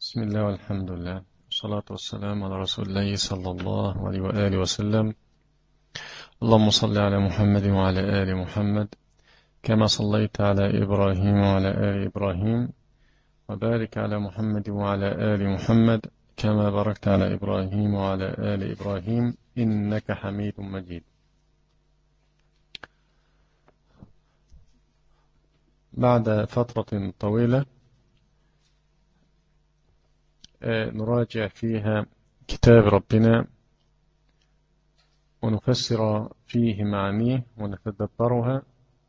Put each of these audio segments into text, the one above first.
بسم الله والحمد لله والصلاة والسلام على رسول الله صلى الله عليه وآله وسلم. اللهم صل على محمد وعلى آل محمد كما صليت على إبراهيم وعلى آل إبراهيم، وبارك على محمد وعلى آل محمد كما باركت على إبراهيم وعلى آل إبراهيم إنك حميد مجيد. بعد فترة طويلة نراجع فيها كتاب ربنا ونفسر فيه معانيه ونتدبرها.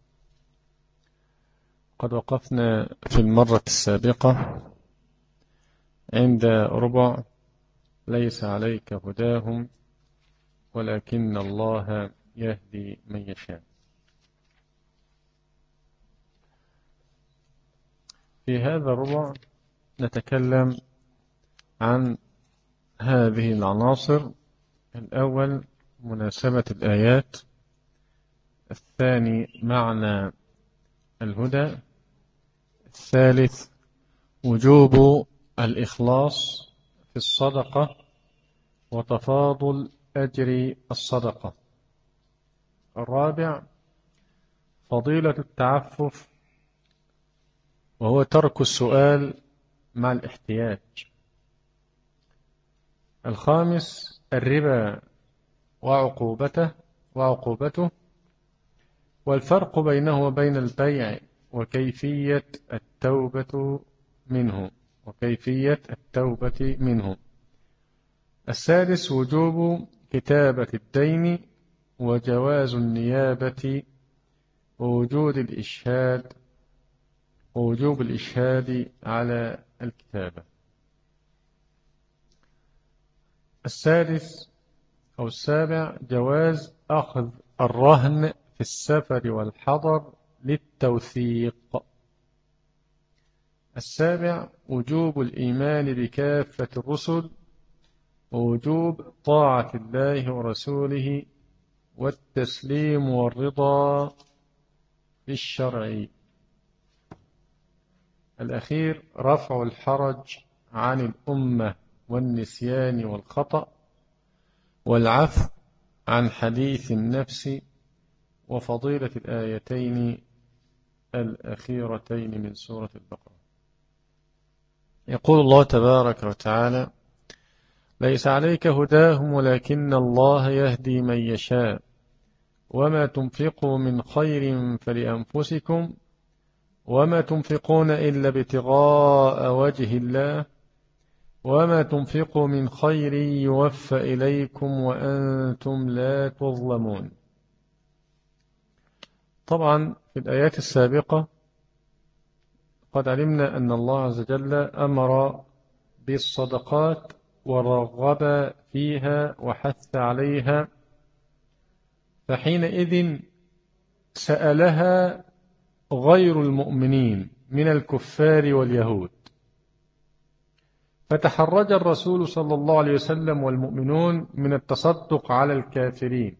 قد وقفنا في المرة السابقة عند ربع ليس عليك هداهم ولكن الله يهدي من يشاء. في هذا الربع نتكلم عن هذه العناصر: الأول مناسبة الآيات، الثاني معنى الهدى، الثالث وجوب الإخلاص في الصدقة وتفاضل أجر الصدقة، الرابع فضيلة التعفف وهو ترك السؤال مع الاحتياج، الخامس الربا وعقوبته والفرق بينه وبين البيع وكيفية التوبة منه، السادس وجوب كتابة الدين وجواز النيابة ووجوب الإشهاد على الكتابة. السابع جواز أخذ الرهن في السفر والحضر للتوثيق. السابع وجوب الإيمان بكافة الرسل ووجوب طاعة الله ورسوله والتسليم والرضا بالشرع. الأخير رفع الحرج عن الأمة والنسيان والخطأ والعفو عن حديث النفس وفضيلة الآيتين الأخيرتين من سورة البقرة. يقول الله تبارك وتعالى: ليس عليك هداهم ولكن الله يهدي من يشاء وما تنفقوا من خير فلأنفسكم وما تنفقون إلا ابتغاء وجه الله وما تنفقوا من خير يوفى إليكم وأنتم لا تظلمون. طبعا في الآيات السابقة قد علمنا أن الله عز وجل أمر بالصدقات ورغب فيها وحث عليها، فحينئذ سألها غير المؤمنين من الكفار واليهود، فتحرج الرسول صلى الله عليه وسلم والمؤمنون من التصدق على الكافرين،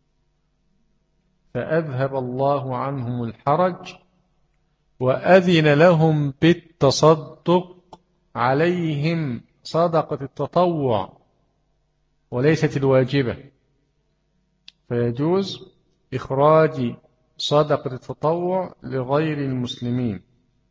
فأذهب الله عنهم الحرج وأذن لهم بالتصدق عليهم صدقة التطوع وليست الواجبة، فيجوز إخراج صدقة التطوع لغير المسلمين.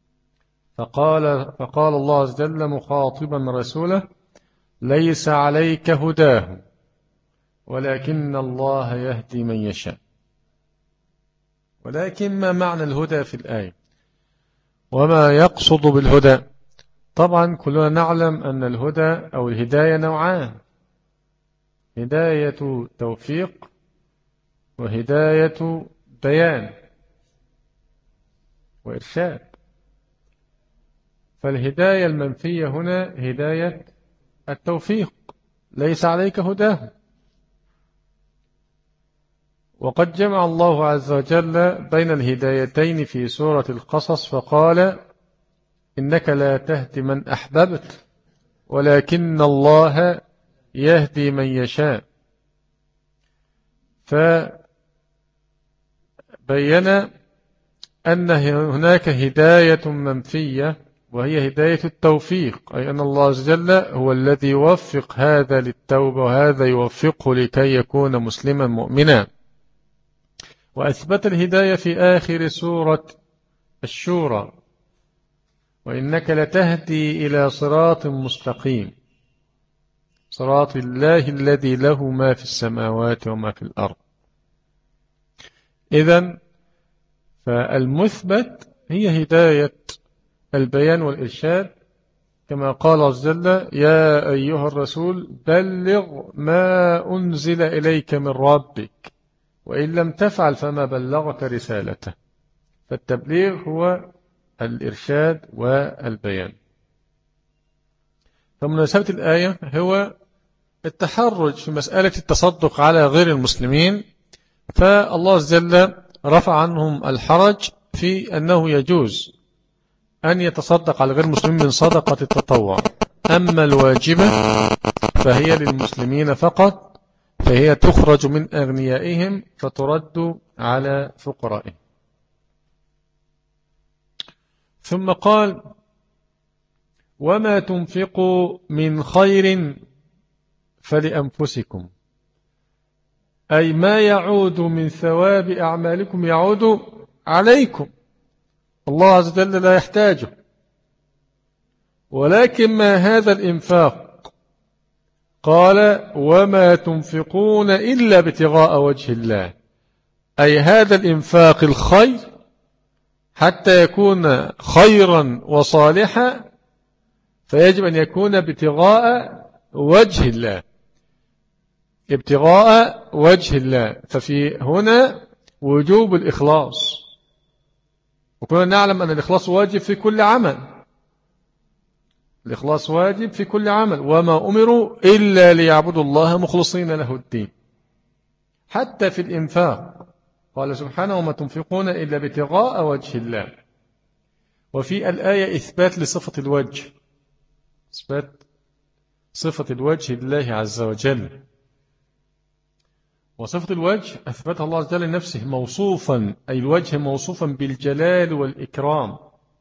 فقال الله عز وجل مخاطبا رسوله: ليس عليك هداهم ولكن الله يهدي من يشاء. ولكن ما معنى الهدى في الآية وما يقصد بالهدى؟ طبعا كلنا نعلم أن الهدى أو الهداية نوعان: هداية توفيق وهداية بيان وإرشاد. فالهداية المنفية هنا هداية التوفيق، ليس عليك هداهم. وقد جمع الله عز وجل بين الهدايتين في سورة القصص فقال: إنك لا تهدي من أحببت ولكن الله يهدي من يشاء. فبين أن هناك هداية منفية وهي هداية التوفيق، أي أن الله عز وجل هو الذي يوفق هذا للتوبة وهذا يوفقه لكي يكون مسلما مؤمنا. وأثبت الهداية في آخر سورة الشورى: وإنك لتهدي إلى صراط مستقيم صراط الله الذي له ما في السماوات وما في الأرض. إذن فالمثبت هي هداية البيان والإرشاد، كما قال عز وجل: يا أيها الرسول بلغ ما أنزل إليك من ربك وإن لم تفعل فما بلغت رسالته. فالتبليغ هو الإرشاد والبيان. فمناسبة الآية هو التحرج في مسألة التصدق على غير المسلمين، فالله عز وجل رفع عنهم الحرج في أنه يجوز أن يتصدق على غير المسلمين من صدقة التطوع. أما الواجبة فهي للمسلمين فقط، فهي تخرج من أغنيائهم فترد على فقرائهم. ثم قال: وما تنفقوا من خير فلأنفسكم، أي ما يعود من ثواب أعمالكم يعود عليكم، الله عز وجل لا يحتاجه. ولكن ما هذا الإنفاق؟ قال: وما تنفقون إلا ابتغاء وجه الله، أي هذا الإنفاق الخير حتى يكون خيرا وصالحا فيجب أن يكون ابتغاء وجه الله، ابتغاء وجه الله. ففي هنا وجوب الإخلاص، وكنا نعلم أن الإخلاص واجب في كل عمل، الإخلاص واجب في كل عمل، وما أمروا إلا ليعبدوا الله مخلصين له الدين. حتى في الإنفاق قال سبحانه: وما تنفقون إلا ابتغاء وجه الله. وفي الآية إثبات لصفة الوجه، إثبات صفة الوجه لله عز وجل. وصفة الوجه أثبتها الله عز وجل لنفسه موصوفا، أي الوجه موصوفا بالجلال والإكرام،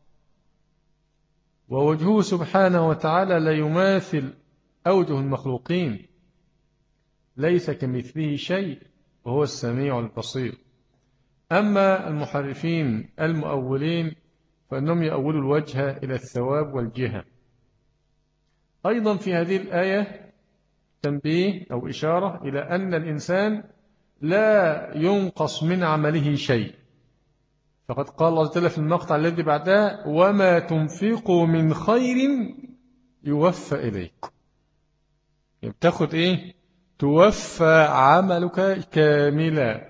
ووجهه سبحانه وتعالى لا يماثل أوجه المخلوقين، ليس كمثله شيء وهو السميع البصير. أما المحرفين المؤولين فإنهم يؤولوا الوجه إلى الثواب والجهة. أيضا في هذه الآية تنبيه أو إشارة إلى أن الإنسان لا ينقص من عمله شيء، فقد قال الله جل في المقطع الذي بعدها: وما تنفقوا من خير يوفى إليكم. بتاخد إيه؟ توفى عملك كاملا.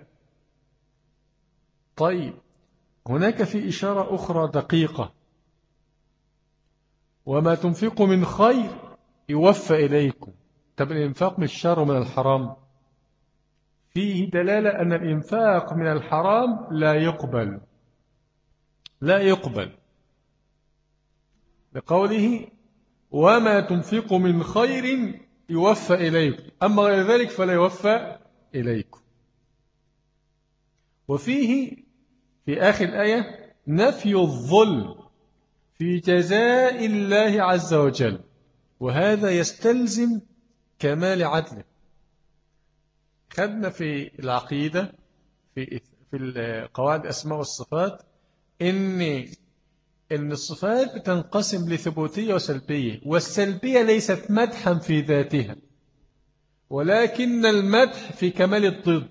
طيب، هناك في إشارة أخرى دقيقة: وما تنفقوا من خير يوفى إليكم. طب الإنفاق من الشر ومن الحرام؟ فيه دلالة أن الإنفاق من الحرام لا يقبل، لا يقبل، لقوله: وما تنفقوا من خير يوفى إليكم، أما غير ذلك فلا يوفى إليكم. وفيه في آخر الآية نفي الظلم في جزاء الله عز وجل، وهذا يستلزم كمال عدله. خدنا في العقيدة في القواعد الأسماء والصفات إن الصفات بتنقسم لثبوتية وسلبية، والسلبية ليست مدحا في ذاتها، ولكن المدح في كمال الضد.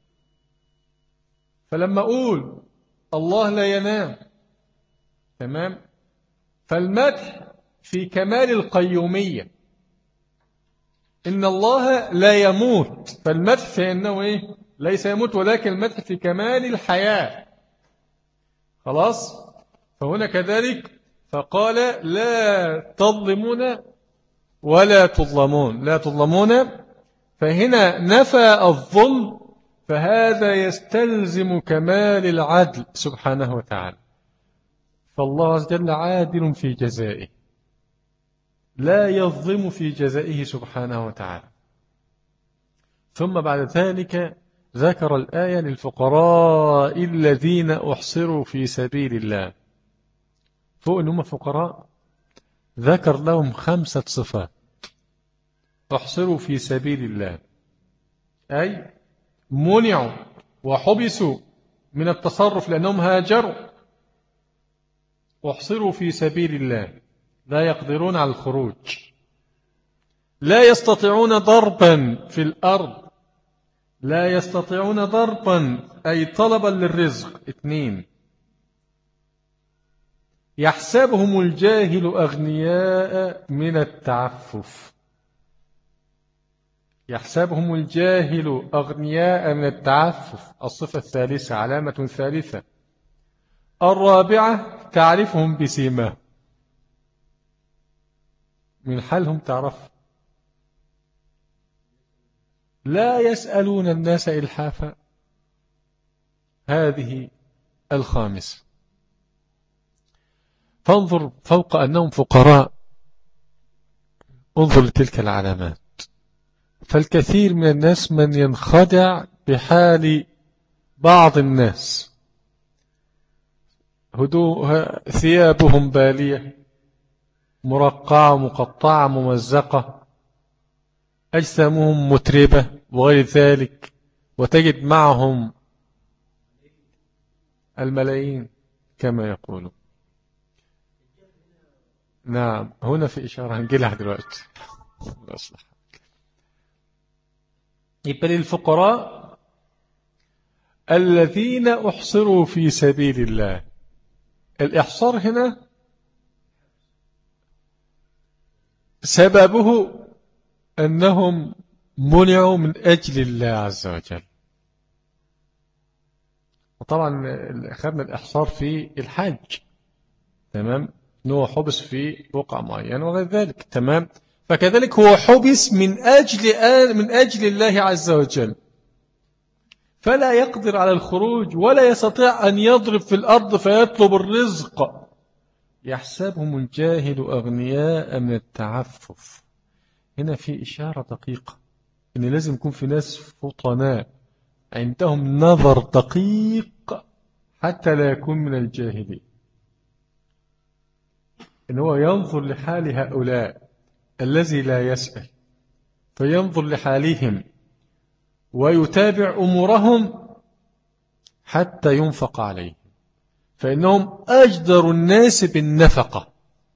فلما أقول الله لا ينام، تمام، فالمدح في كمال القيومية. إن الله لا يموت، فالمدح في أنه إيه؟ ليس يموت، ولكن المدح في كمال الحياة. خلاص؟ فهنا كذلك فقال: لا تظلمون ولا تظلمون، لا تظلمون، فهنا نفى الظلم، فهذا يستلزم كمال العدل سبحانه وتعالى. فالله عز وجل عادل في جزائه، لا يظلم في جزائه سبحانه وتعالى. ثم بعد ذلك ذكر الآية للفقراء الذين أحصروا في سبيل الله. فوق أنهم فقراء ذكر لهم 5 صفات. احصروا في سبيل الله، أي منعوا وحبسوا من التصرف لأنهم هاجروا. احصروا في سبيل الله، لا يقدرون على الخروج، لا يستطيعون ضربا في الأرض، لا يستطيعون ضربا أي طلبا للرزق. 2، يحسبهم الجاهل أغنياء من التعفف. يحسبهم الجاهل أغنياء من التعفف، الصفة الثالثة، علامة ثالثة. 4، تعرفهم بسيماهم، من حالهم تعرف. لا يسألون الناس إلحافا، هذه 5. فانظر، فوق أنهم فقراء انظر لتلك العلامات. فالكثير من الناس من ينخدع بحال بعض الناس، ثيابهم بالية مرقعة مقطعة ممزقة، أجسامهم متربة وغير ذلك، وتجد معهم الملايين كما يقولون. نعم، هنا في إشارة هنجيلها دلوقتي. يبقى للفقراء الذين أحصروا في سبيل الله. الإحصار هنا سببه أنهم منعوا من أجل الله عز وجل. وطبعا أخذنا الإحصار في الحج، تمام، أنه حبس في بقعة معينة وغير ذلك، تمام. فكذلك هو حبس من أجل الله عز وجل، فلا يقدر على الخروج ولا يستطيع أن يضرب في الأرض فيطلب الرزق. يحسبهم الجاهل أغنياء من التعفف. هنا في إشارة دقيقة إن لازم يكون في ناس فطناء عندهم نظر دقيق حتى لا يكون من الجاهلين، إن هو ينظر لحال هؤلاء الذي لا يسأل، فينظر لحالهم ويتابع أمورهم حتى ينفق عليه، فإنهم أجدر الناس بالنفقة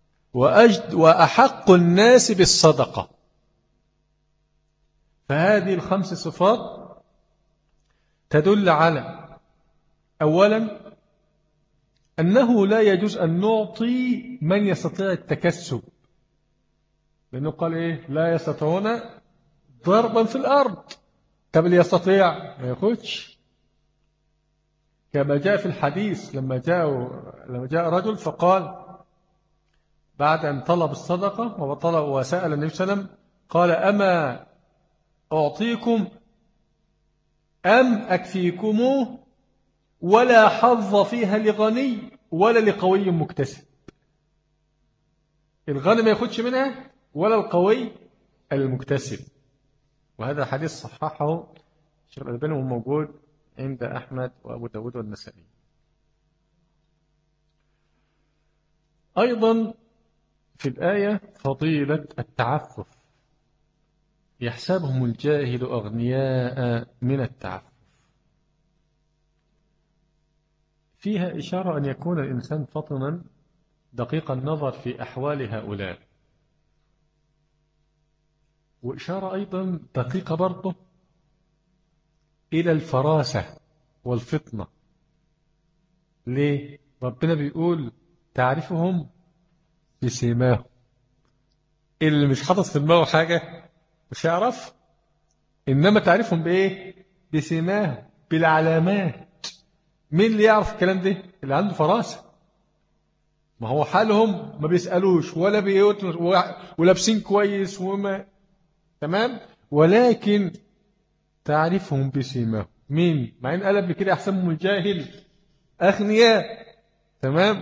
وأحق الناس بالصدقة. فهذه ال5 صفات تدل على، أولا، أنه لا يجوز أن نعطي من يستطيع التكسب، لأنه قال إيه؟ لا يستطيعون ضربا في الأرض. طب اللي يستطيع ما ياخدش، كما جاء في الحديث لما جاء رجل فقال بعد أن طلب الصدقة وسأل النبي صلى الله عليه وسلم قال: أما أعطيكم أم أكفيكم؟ ولا حظ فيها لغني ولا لقوي مكتسب. الغني ما ياخدش منها ولا القوي المكتسب. وهذا حديث صححه الشيخ الألباني وموجود عند أحمد وأبو داود والنسائي. أيضا في الآية فضيلة التعفف، يحسبهم الجاهل أغنياء من التعفف، فيها إشارة أن يكون الإنسان فطنا دقيق النظر في أحوال هؤلاء، وإشارة أيضا دقيقة برضه إلى الفراسة والفطنة. ليه؟ ربنا بيقول تعرفهم بسيماهم. اللي مش حاطط في دماغه حاجة مش هيعرف، إنما تعرفهم بإيه؟ بسيماهم، بالعلامات. مين اللي يعرف الكلام ده؟ اللي عنده فراسة. ما هو حالهم ما بيسألوش ولا ولابسين كويس وما تمام، ولكن تعرفهم بسيماهم. مين؟ مع إن قال قبل كده أحسنهم الجاهل أغنياء، تمام.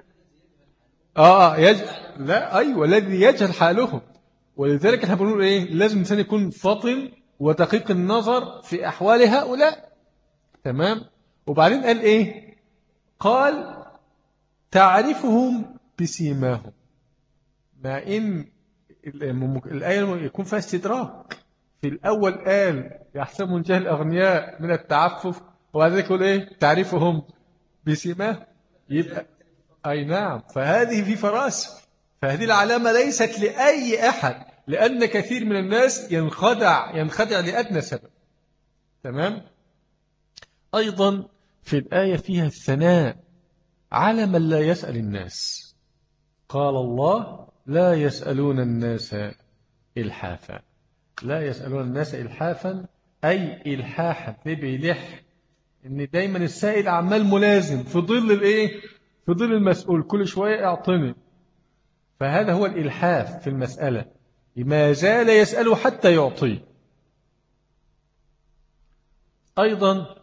لا، أيوة، الذي يجهل حالهم. ولذلك احنا بنقول إيه؟ لازم الإنسان يكون فطن ودقيق النظر في أحوال هؤلاء، تمام. وبعدين قال إيه؟ قال تعرفهم بسيماهم. مع إن الآية يكون فيها استدراك. في الأول قال يحسبهم جهل الأغنياء من التعفف، وبعد ذلك يقول إيه تعرفهم بسيماه. يبقى أي نعم، فهذه في فراسة، فهذه العلامة ليست لأي أحد، لأن كثير من الناس ينخدع لأدنى سبب. تمام. أيضا في الآية فيها الثناء على من لا يسأل الناس. قال الله لا يسألون الناس إلحافا. لا يسألون الناس إلحافا أي إلحاحا بيلح، إن دايما السائل عمال ملازم في ظل الإيه، في ظل المسؤول، كل شوية اعطني. فهذا هو الإلحاف في المسألة، ما زال يسأله حتى يعطيه. أيضا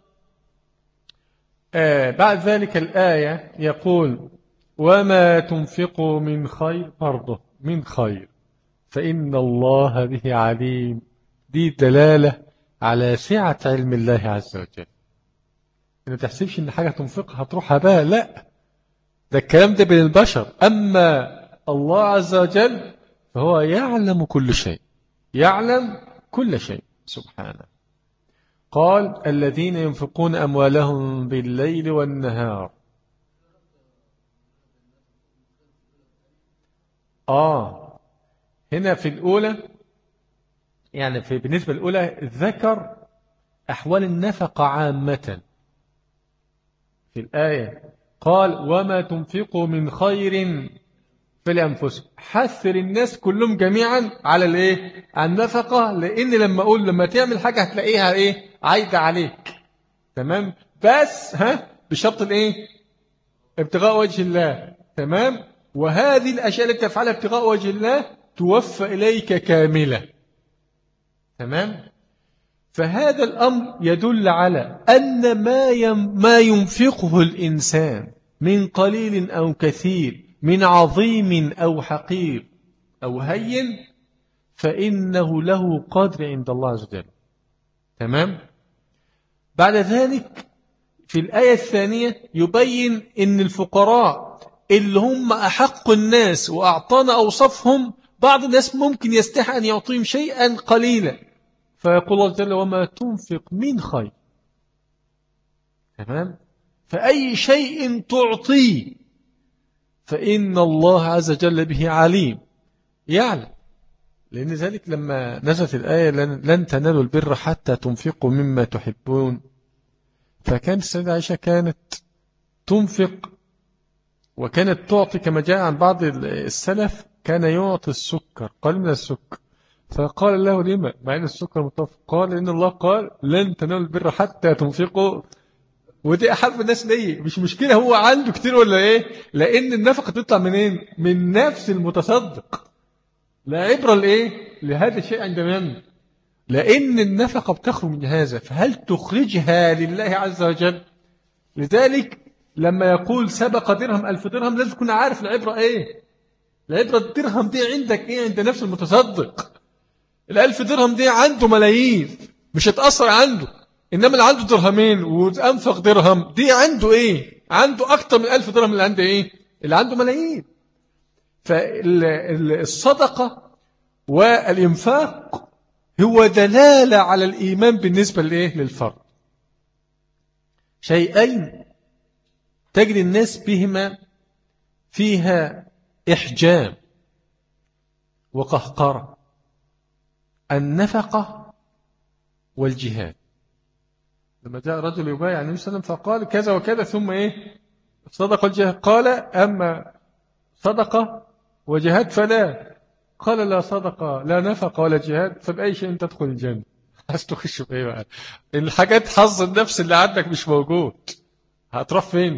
بعد ذلك الآية يقول وما تنفقوا من خير، برضه من خير فإن الله به عليم. دي دلالة على سعة علم الله عز وجل. ما تحسبش إن حاجة تنفقها هتروح هباء، لا، ده الكلام ده بين البشر. أما الله عز وجل فهو يعلم كل شيء، يعلم كل شيء سبحانه. قال الذين ينفقون أموالهم بالليل والنهار. هنا في الأولى يعني بالنسبة الأولى ذكر أحوال النفقة عامة. في الآية قال وما تنفقوا من خير فلأنفسكم، حثر الناس كلهم جميعا على الايه، على النفقة، لأن لما تعمل حاجة هتلاقيها ايه عايدة عليك. تمام. بس بشرط الايه، ابتغاء وجه الله. تمام. وهذه الأشياء التي تفعلها ابتغاء وجه الله توفى إليك كاملة. تمام. فهذا الأمر يدل على أن ما ينفقه الإنسان من قليل أو كثير، من عظيم أو حقير أو هين، فإنه له قدر عند الله عز وجل. تمام. بعد ذلك في الآية الثانية يبين أن الفقراء اللي هم أحق الناس وأعطانا أوصفهم، بعض الناس ممكن يستحق أن يعطيهم شيئا قليلا، فيقول الله جل وما تنفق من خير. تمام. فأي شيء تعطيه فإن الله عز وجل به عليم، يعلم. لأن ذلك لما نزلت الآية لن تنالوا البر حتى تنفقوا مما تحبون، فكانت السيدة عائشة كانت تنفق وكانت تعطي، كما جاء عن بعض السلف كان يعطي السكر، قال من السكر، فقال له لما مع أن السكر متوفق؟ قال إن الله قال لن تنالوا البر حتى تنفقوا. ودي أحب الناس ليه، مش مشكلة هو عنده كتير ولا إيه، لأن النفقة تطلع منين؟ من نفس المتصدق. لا عبرة لإيه لهذا الشيء عند من؟ لأن النفقة بتخرج من هذا، فهل تخرجها لله عز وجل؟ لذلك لما يقول سبق درهم 1000 درهم لازم تكون عارف العبرة إيه. العبرة الدرهم دي عندك إيه؟ عند نفس المتصدق. 1000 درهم دي عنده ملايين مش هتأثر عنده، إنما اللي عنده درهمين وأنفق درهم دي عنده إيه؟ عنده أكتر من 1000 درهم اللي عنده إيه؟ اللي عنده ملايين. فالصدقة والإنفاق هو دلالة على الإيمان بالنسبة للفرد. شيئين تجد الناس بهما فيها إحجام وقهقرة: النفقة والجهاد. لما جاء رجل يبايع النبي صلى الله عليه وسلم فقال كذا وكذا ثم صدق الجهاد، قال أما صدقة وجهاد فلا. قال لا صدقة لا نفقة ولا جهاد فبأي شيء تدخل الجنة. عايز تخش بإيه بقى؟ الحاجات حظ النفس اللي عندك مش موجود، هتروح فين؟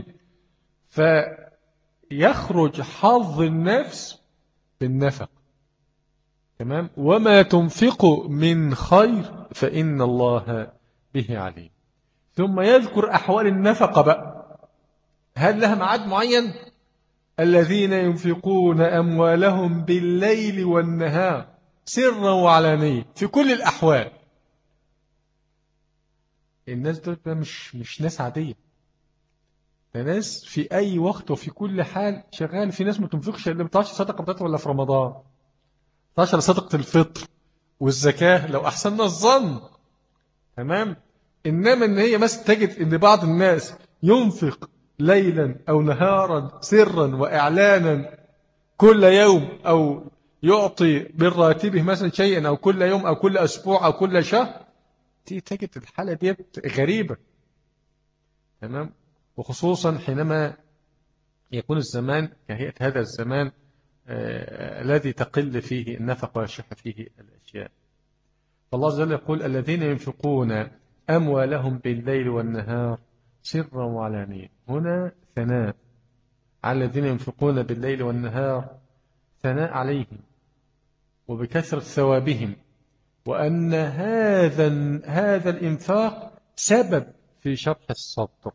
فيخرج حظ النفس بالنفق. تمام. وما تنفقوا من خير فإن الله به عليم. ثم يذكر أحوال النفقة بقى، هل لها ميعاد معين؟ الذين ينفقون أموالهم بالليل والنهار سرا وعلانية، في كل الأحوال. الناس دول مش ناس عادية. ده ناس في أي وقت وفي كل حال شغال. في ناس ما تنفقش اللي بتعش صدقة بتاعته ولا في رمضان، بتعش صدقة الفطر والزكاة لو أحسننا الظن. تمام. إنما إن هي مثلا تجد إن بعض الناس ينفق ليلا أو نهارا سرا وإعلانا كل يوم، أو يعطي بالراتبه مثلا شيئا، أو كل يوم أو كل أسبوع أو كل شهر، تجد الحالة دي غريبة. تمام. وخصوصا حينما يكون الزمان كهيئة هذا الزمان الذي تقل فيه النفق ويشح فيه الأشياء. فالله عز وجل يقول الذين ينفقون أموالهم بالليل والنهار سرا وعلانية. هنا ثناء على الذين ينفقون بالليل والنهار، ثناء عليهم وبكثرة ثوابهم، وأن هذا الإنفاق سبب في شرح الصدر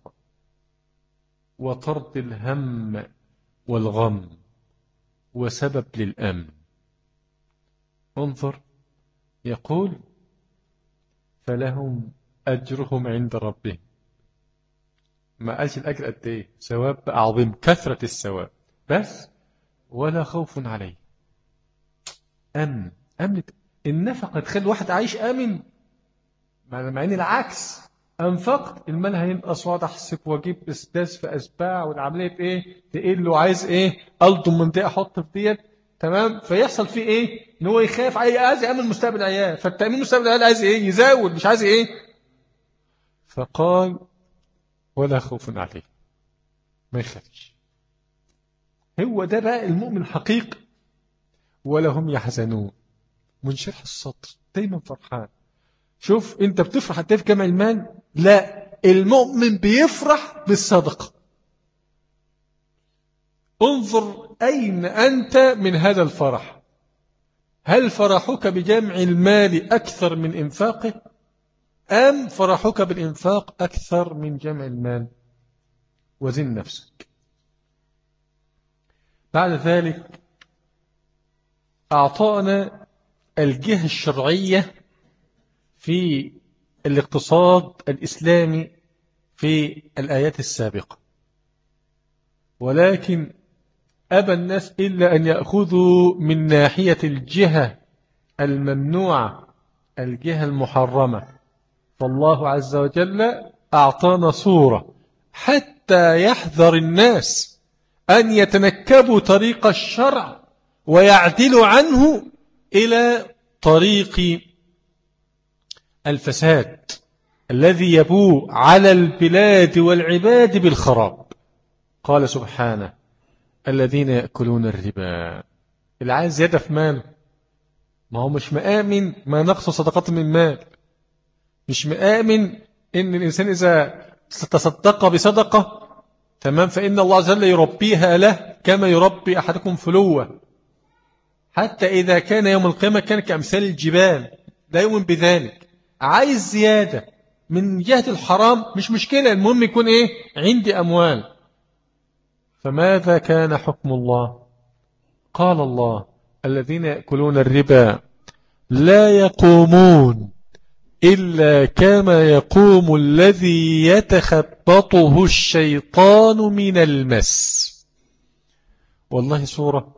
وطرد الهم والغم وسبب للأمن. انظر، يقول فلهم أجرهم عند ربهم. ما قالش الأجر قد إيه، ثواب عظيم، كثرة الثواب بس، ولا خوف عليه. أمن النفقة تخلي واحد عايش آمن، مع إن العكس، أنفقت المال هينقص واقعد أحسب وأجيب إسداس في أسباع والعملية إيه تقل له، عايز إيه ألضم من دي أحط في ديت. تمام. فيحصل فيه إيه إن هو يخاف، عايز يأمن مستقبل عيال، فالتأمين مستقبل عيال عايز إيه يزود، مش عايز إيه. فقال ولا خوف عليه، ما يخافش. هو ده بقى المؤمن الحقيقي. ولا هم يحزنون، منشرح الصدر، دايما فرحان. شوف انت بتفرح حتى في جمع المال؟ لا، المؤمن بيفرح بالصدقة. انظر أين أنت من هذا الفرح. هل فرحك بجمع المال أكثر من إنفاقه، أم فرحك بالإنفاق أكثر من جمع المال؟ وزن نفسك. بعد ذلك أعطانا الجهة الشرعية في الاقتصاد الإسلامي في الآيات السابقة، ولكن أبى الناس إلا أن يأخذوا من ناحية الجهة الممنوعة، الجهة المحرمة. فالله عز وجل أعطانا صورة حتى يحذر الناس أن يتنكبوا طريق الشرع ويعدلوا عنه إلى طريق الفساد الذي يبوء على البلاد والعباد بالخراب. قال سبحانه الذين يأكلون الربا، اللي عايز زيادة في ماله، ما هو مش مآمن ما نقص صدقات من مال، مش مآمن إن الإنسان إذا تصدق بصدقة تمام فإن الله عز وجل يربيها له كما يربي أحدكم فلوة، حتى إذا كان يوم القيامة كان كأمثال الجبال، لا يؤمن بذلك. عايز زيادة من جهة الحرام مش مشكلة، المهم يكون إيه عندي أموال. فماذا كان حكم الله؟ قال الله الذين يأكلون الربا لا يقومون إلا كما يقوم الذي يتخبطه الشيطان من المس. والله سورة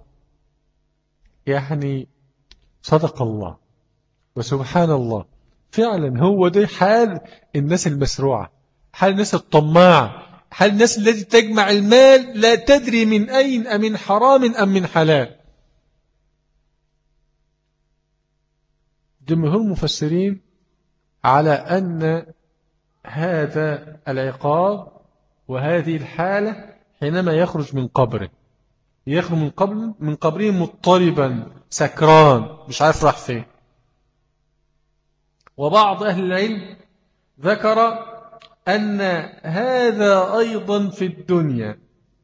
يعني صدق الله وسبحان الله. فعلا هو ده حال الناس المسروعة، حال الناس الطماعة، حال الناس التي تجمع المال لا تدري من أين، أمن حرام أم من حلال. جمهور المفسرين على أن هذا العقاب وهذه الحالة حينما يخرج من قبره، يخرج من قبره مضطربا سكران مش عارف راح فين. وبعض أهل العلم ذكر أن هذا أيضا في الدنيا،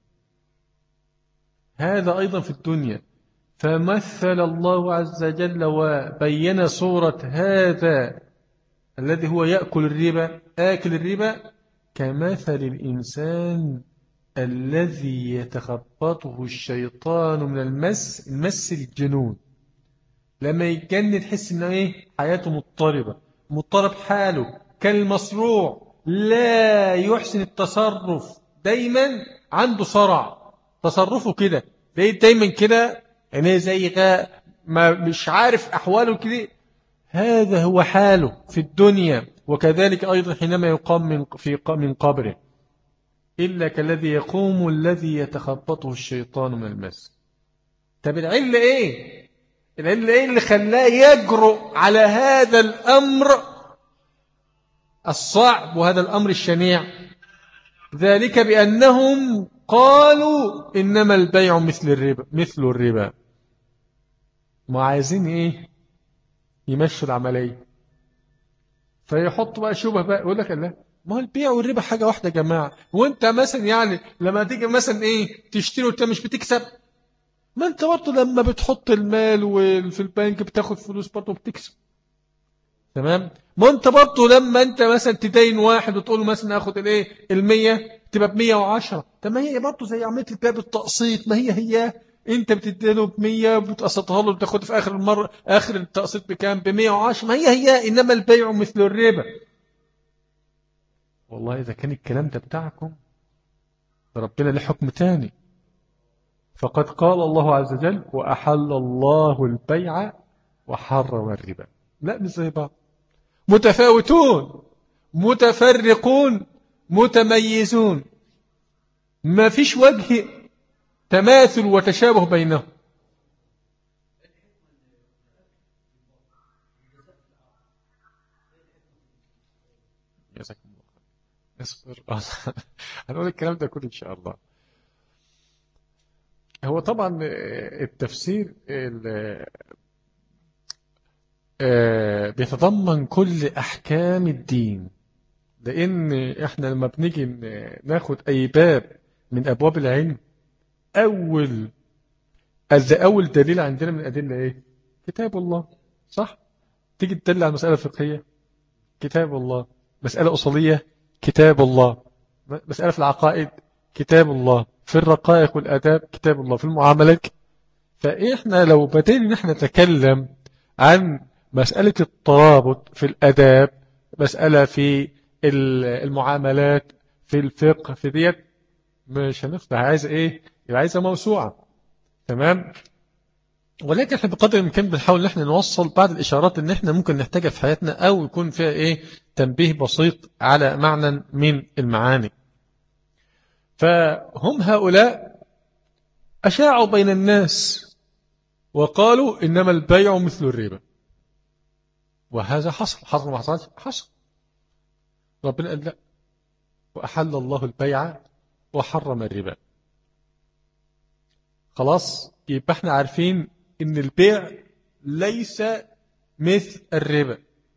هذا أيضا في الدنيا. فمثل الله عز وجل وبين صورة هذا الذي هو يأكل الربا، آكل الربا، كمثل الإنسان الذي يتخبطه الشيطان من المس الجنون. لما يتجنن تحس إنه إيه حياته مضطرب حاله كالمصروع، لا يحسن التصرف دايما عنده صرع، تصرفه كده دايما كده، يعني زي ما مش عارف أحواله كده. هذا هو حاله في الدنيا، وكذلك أيضا حينما يقام من قبره، إلا كالذي يقوم الذي يتخبطه الشيطان من المس. طب العلة إيه؟ العلة إيه اللي خلاه يجرؤ على هذا الأمر الصعب وهذا الأمر الشنيع؟ ذلك بأنهم قالوا إنما البيع مثل الربا. ما عايزين إيه؟ يمشوا العملية، فيحطوا بقى شبه بقى، يقول لك لا، ما هو البيع والربا حاجة واحدة يا جماعة. وانت مثلا يعني لما تيجي مثلا ايه تشتري وانت مش بتكسب، ما انت برضه لما بتحط المال وفي البنك بتاخد فلوس برضه بتكسب. تمام. ما انت برضه لما انت مثلا تدين واحد وتقول له مثلا اخد الايه 100 تبقى ب110. طب ما هي برضه زي عمليه البيع بالتقسيط، ما هي انت بتديله ب100 وبتقسطها له وبتاخد في اخر المره اخر التقسيط بكام؟ ب110. ما هي انما البيع مثل الربا. والله اذا كان الكلام ده بتاعكم، ربنا له حكم تاني. فقد قال الله عز وجل واحل الله البيع وحرم الربا. لا مش زي بعض، متفاوتون متفرقون متميزون، ما فيش وجه تماثل وتشابه بينهم. جزاكم الله خير. اصبر هنقول الكلام ده كله إن شاء الله. هو طبعا التفسير بيتضمن كل أحكام الدين، لأن إحنا لما بنيجي ناخد أي باب من أبواب العلم، أول دليل عندنا من الأدلة إيه؟ كتاب الله، صح؟ تيجي تدل على مسألة فقهية، كتاب الله. مسألة أصولية، كتاب الله. مسألة في العقائد، كتاب الله. في الرقائق والأداب، كتاب الله. في المعاملات. فإحنا لو بدأنا نحن نتكلم عن مسألة الترابط في الأداب، مسألة في المعاملات، في الفقه، في ديت، مش هنفتح. عايز إيه؟ يبقى عايزة موسوعة. تمام. ولكن احنا بقدر الامكان بنحاول ان احنا نوصل بعض الاشارات ان احنا ممكن نحتاجها في حياتنا، او يكون فيها ايه تنبيه بسيط على معنى من المعاني. فهم هؤلاء اشاعوا بين الناس وقالوا انما البيع مثل الربا، وهذا حصل ما حصلش؟ حصل. ربنا قال لا، واحل الله البيع وحرم الربا. خلاص، يبقى احنا عارفين ان البيع ليس مثل الربا.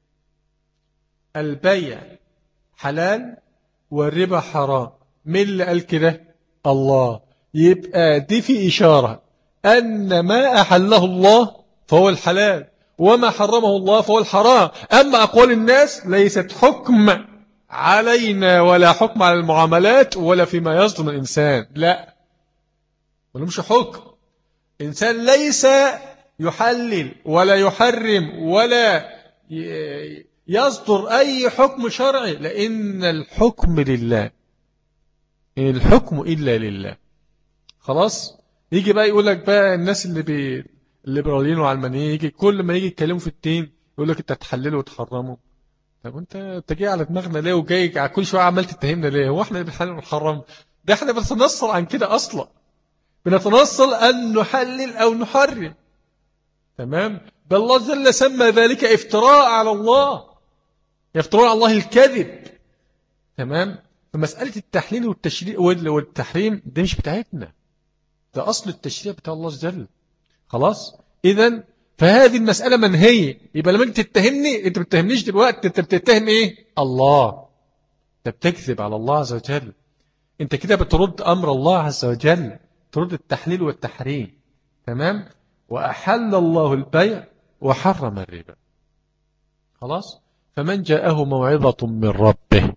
البيع حلال والربا حرام. مين اللي قال كده؟ الله. يبقى دي في إشارة أن ما أحله الله فهو الحلال، وما حرمه الله فهو الحرام. أما أقوال الناس ليست حكم علينا، ولا حكم على المعاملات، ولا فيما يصدم الإنسان. لا، ولمش حكم. إنسان ليس يحلل ولا يحرم ولا يصدر أي حكم شرعي، لأن الحكم لله، إن الحكم إلا لله. خلاص. يجي بقى يقول لك بقى الناس الليبراليين والعلمانيين، يجي كل ما يجي يتكلموا في الدين يقول لك أنت تحلله وتحرمه. طب أنت جاي على دماغنا ليه؟ وجاي على كل شوية عمال تتهمنا ليه؟ هو احنا اللي بنحلل ونحرم؟ ده احنا بنتنصل عن كده أصلا، بنتنصل أن نحلل أو نحرم. تمام. بل الله جل سمى ذلك افتراء على الله، يفترون على الله الكذب. تمام. فمسألة التحليل والتشريع والتحريم دي مش بتاعتنا، ده أصل التشريع بتاع الله جل. خلاص. إذن فهذه المسألة منهية. يبقى لما أنت تتهمني، أنت بتتهمنيش دلوقتي، أنت بتتهم إيه؟ الله. أنت بتكذب على الله عز وجل. أنت كده بترد أمر الله عز وجل، ترد التحليل والتحريم. تمام. وأحل الله البيع وحرم الربا. خلاص. فمن جاءه موعظة من ربه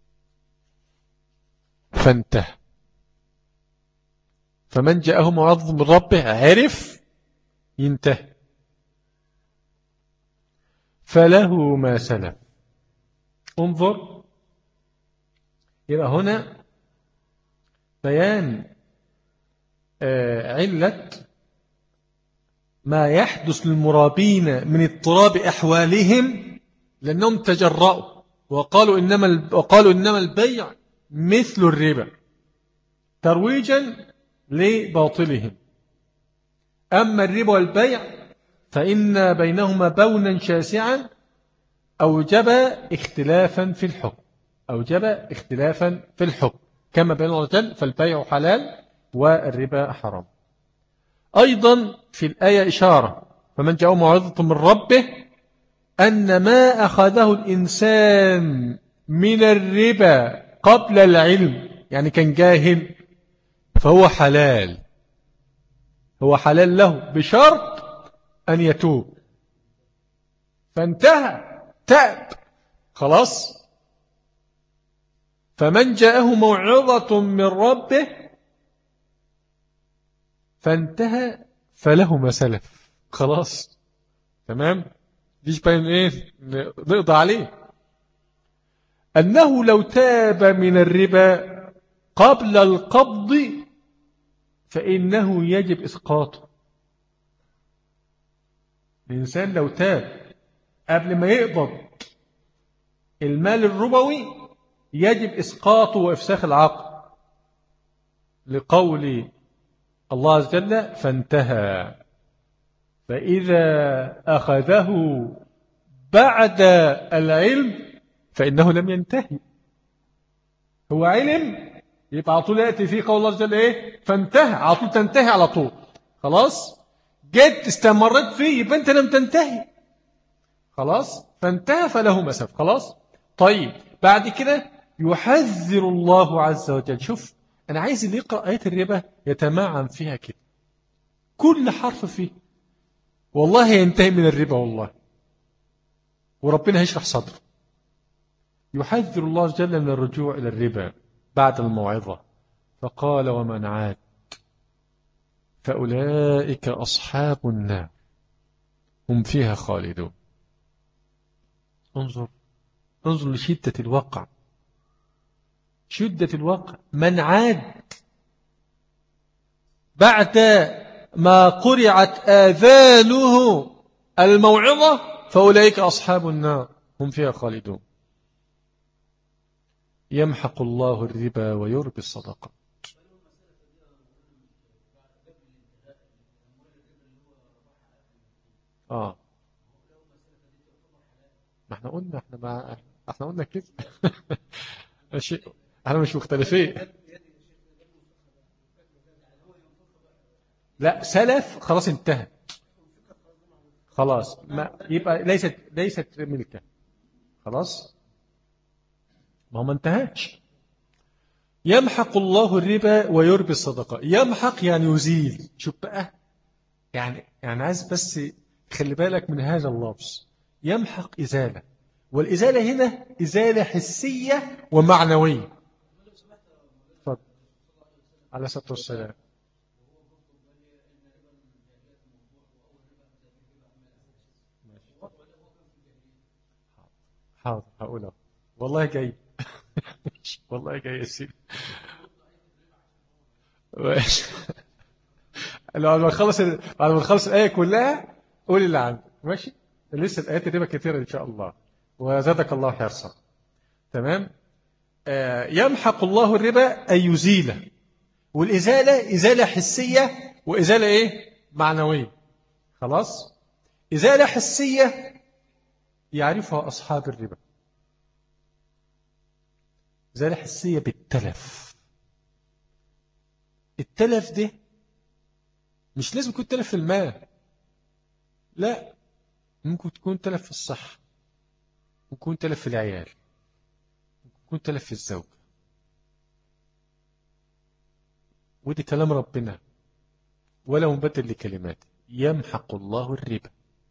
فانتهى. فمن جاءه موعظة من ربه عرف ينتهي، فله ما سلف. انظر، يبقى هنا بيان علة ما يحدث للمرابين من اضطراب أحوالهم، لأنهم تجرأوا وقالوا إنما البيع مثل الربا ترويجا لباطلهم. أما الربا والبيع فإن بينهما بونا شاسعا أوجب اختلافا في الحكم كما بين الله جل، فالبيع حلال والربا حرام. أيضا في الآية إشارة: فمن جاءه موعظة من ربه أن ما أخذه الإنسان من الربا قبل العلم، يعني كان جاهل، فهو حلال، هو حلال له بشرط أن يتوب، فانتهى، تاب خلاص. فمن جاءه موعظة من ربه فانتهى فله ما سلف، خلاص تمام. ديش باين ايه نقضى عليه. أنه لو تاب من الربا قبل القبض فإنه يجب إسقاطه. الإنسان لو تاب قبل ما يقبض المال الربوي يجب إسقاطه وإفساخ العقد، لقول الله عز وجل: فانتهى. فإذا أخذه بعد العلم فإنه لم ينتهي. هو علم يبقى على طول يأتي فيه قول الله عز وجل إيه؟ فانتهى، على طول تنتهي على طول، خلاص. جيت استمرت فيه يبقى أنت لم تنتهي، خلاص. فانتهى فله ما سلف، خلاص. طيب بعد كده يحذر الله عز وجل. شوف، أنا عايز اللي يقرأ آيات الربا يتمعن فيها كده، كل حرف فيه والله ينتهي من الربا والله، وربنا هيشرح صدره. يحذر الله عز وجل من الرجوع إلى الربا بعد الموعظة، فقال: ومن عاد فأولئك أصحاب النار هم فيها خالدون. انظر لشدة الواقع، شدة الواقع. من عاد بعد ما قرعت آذانه الموعظة فأولئك أصحاب النار هم فيها خالدون. يمحق الله الربا ويربي الصدقات. ما احنا قلنا كده. ماشي، احنا مش مختلفين. لا، سلف خلاص انتهى، خلاص، ما يبقى ليست ملكه، خلاص، ما هو ما انتهاش. يمحق الله الربا ويربي الصدقة. يمحق يعني يزيل. شوف بقى، يعني عايز بس خلي بالك من هذا اللفظ. يمحق إزالة، والإزالة هنا إزالة حسية ومعنوية. فضل. على الصلاة والسلام. حاضر هقوله، والله جاي. والله جاي يا سيدي. بعد ما نخلص الآية كلها قول اللي عندك، ماشي. لسه الآيات دي كثيرة إن شاء الله، وزادك الله حرصا. تمام. يمحق الله الربا أي يزيله، والإزالة إزالة حسية وإزالة إيه معنوية، خلاص. إزالة حسية يعرفها أصحاب الربا. إزالة حسية بالتلف. التلف ده مش لازم يكون تلف في المال، لا، ممكن تكون تلف في الصحة، ممكن تكون تلف في العيال، ممكن تكون تلف في الزوج. ودي كلام ربنا ولا مبدل لكلماته. يمحق الله الربا،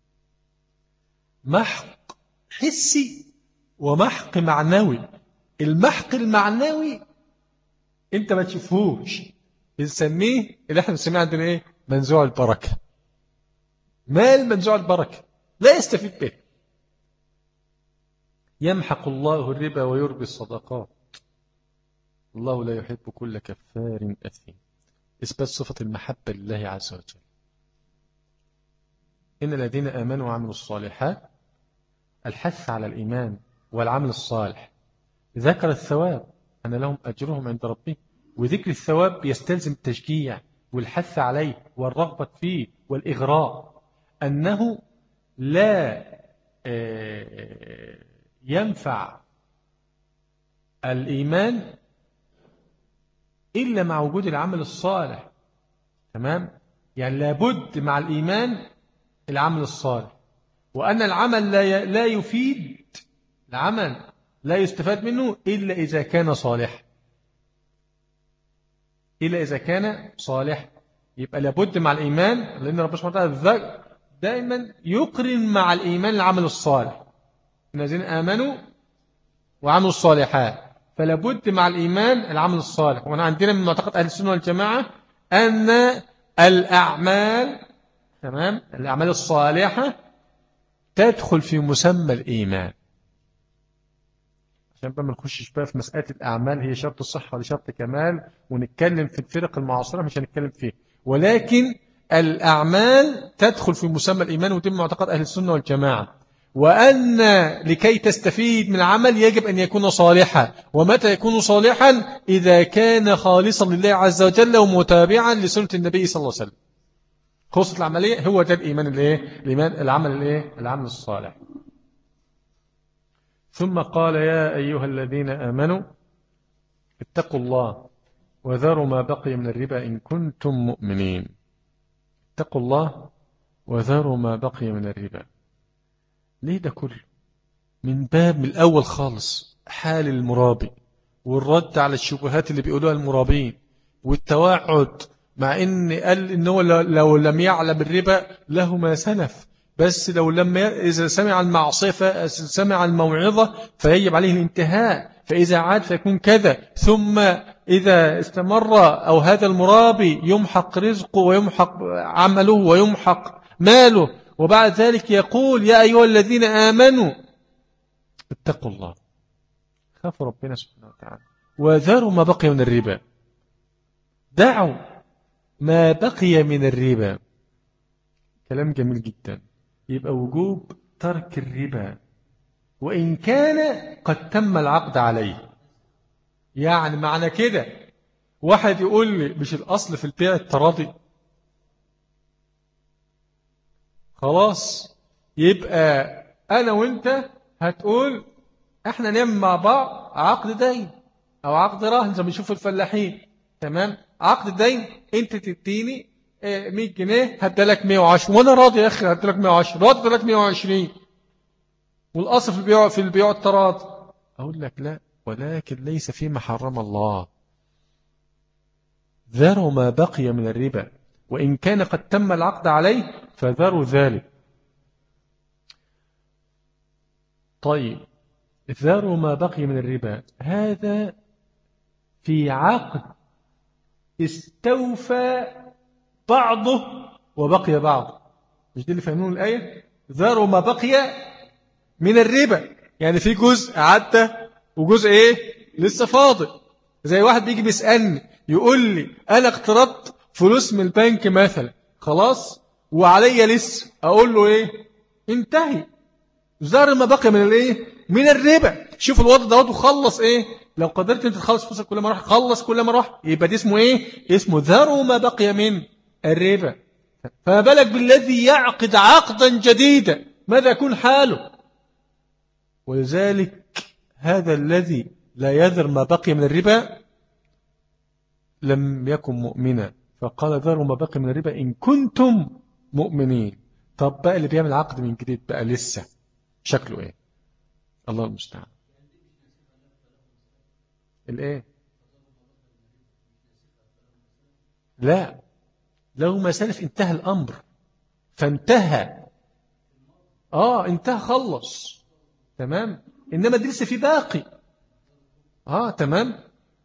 محق حسي ومحق معنوي. المحق المعنوي انت ما تشوفهوش، بنسميه اللي احنا بنسميه عندنا ايه، منزوع البركة. مال منزوع البركة لا يستفيد به. يمحق الله الربا ويربي الصدقات. الله لا يحب كل كفار أثيم. إثبات صفة المحبة لله عز وجل. إن الذين آمنوا وعملوا الصالحات، الحث على الإيمان والعمل الصالح، ذكر الثواب أن لهم أجرهم عند ربهم، وذكر الثواب يستلزم التشجيع والحث عليه والرغبة فيه والإغراء، أنه لا ينفع الإيمان إلا مع وجود العمل الصالح. تمام؟ يعني لابد مع الإيمان العمل الصالح، وأن العمل لا يفيد، العمل لا يستفاد منه إلا إذا كان صالح، إلا إذا كان صالح. يبقى لابد مع الإيمان، لأن ربنا سبحانه وتعالى دائما يقرن مع الإيمان العمل الصالح، الذين آمنوا وعملوا الصالحات، فلابد مع الإيمان العمل الصالح. وأنا عندنا من معتقد أهل السنة والجماعة أن الأعمال، تمام، الأعمال الصالحة تدخل في مسمى الإيمان. عشان بقى ما نخشش بقى في مسألة الأعمال هي شرط الصحة ولا شرط كمال، ونتكلم في الفرق المعاصرة مش هنتكلم فيه، ولكن الأعمال تدخل في مسمى الإيمان، وده معتقد أهل السنة والجماعة. وأن لكي تستفيد من العمل يجب أن يكون صالحا، ومتى يكون صالحا؟ إذا كان خالصا لله عز وجل ومتابعا لسنة النبي صلى الله عليه وسلم. خصوص العملية هو ده الإيمان الإيمان العمل العمل الصالح. ثم قال يا أيها الذين آمنوا اتقوا الله وذروا ما بقي من الربا إن كنتم مؤمنين. اتقوا الله وذروا ما بقي من الربا. ليه ده كله؟ من باب من الأول خالص حال المرابي، والرد على الشبهات اللي بيقولوها المرابين، والتوعد، مع إن قال إنه لو لم يعلم الربا له ما سلف، بس لو إذا سمع المعصية سمع الموعظة فيجب عليه الانتهاء، فإذا عاد فيكون كذا. ثم إذا استمر أو هذا المرابي يمحق رزقه ويمحق عمله ويمحق ماله، وبعد ذلك يقول يا أيها الذين آمنوا اتقوا الله، خافوا ربنا سبحانه وتعالى، وذروا ما بقي من الربا. دعوا ما بقي من الربا. كلام جميل جدا. يبقى وجوب ترك الربا وإن كان قد تم العقد عليه. يعني معنى كده واحد يقول لي مش الأصل في البيع التراضي، خلاص يبقى أنا وإنت هتقول احنا نعمل مع بعض عقد دين أو عقد رهن زي ما بنشوف الفلاحين. تمام، عقد دين، انت تديني 100 جنيه هدلك 110 وانا راضي يا اخي هدلك 110، راضي هدلك 120، والاصل في البيع التراضي. اقول لك لا، ولكن ليس فيما حرم الله. ذروا ما بقي من الربا وإن كان قد تم العقد عليه فذروا ذلك. طيب، ذروا ما بقي من الربا هذا في عقد استوفى بعضه وبقي بعضه، مش دي اللي فهمون الآية؟ ذروا ما بقي من الربا يعني في جزء عدى وجزء لسه فاضل. زي واحد بيجي بيسألني يقول لي أنا اقترضت فلوس من البنك مثلا، خلاص وعليا لسه، أقول له انتهي، ذر ما بقي من من الربا. شوف الوضع ده وخلص لو قدرت انت تخلص فلوسك كل ما راح، خلص كل ما راح، يبقى دي اسمه اسمه ذر ما بقي من الربا. فما بالك بالذي يعقد عقدا جديدا، ماذا يكون حاله؟ ولذلك هذا الذي لا يذر ما بقي من الربا لم يكن مؤمنا، فقال ذروا ما بقي من الربا إن كنتم مؤمنين. طب بقى اللي بيعمل عقد من جديد بقى لسه شكله الله المستعان. لا، لو ما سلف انتهى الأمر، فانتهى انتهى خلص، تمام. إنما دي لسه في باقي، تمام.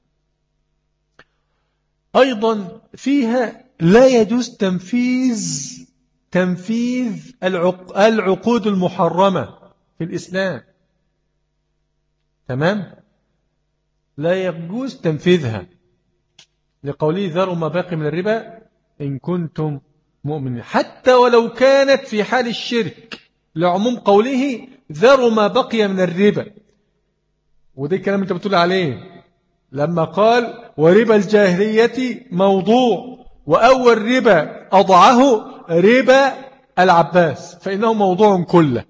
أيضا فيها لا يجوز تنفيذ العقود المحرمة في الإسلام، تمام. لا يجوز تنفيذها، لقوله ذروا ما باقي من الربا إن كنتم مؤمنين، حتى ولو كانت في حال الشرك، لعموم قوله ذروا ما بقي من الربا. وده الكلام انت بتقول عليه لما قال وربا الجاهلية موضوع، وأول ربا أضعه ربا العباس فإنه موضوع كله.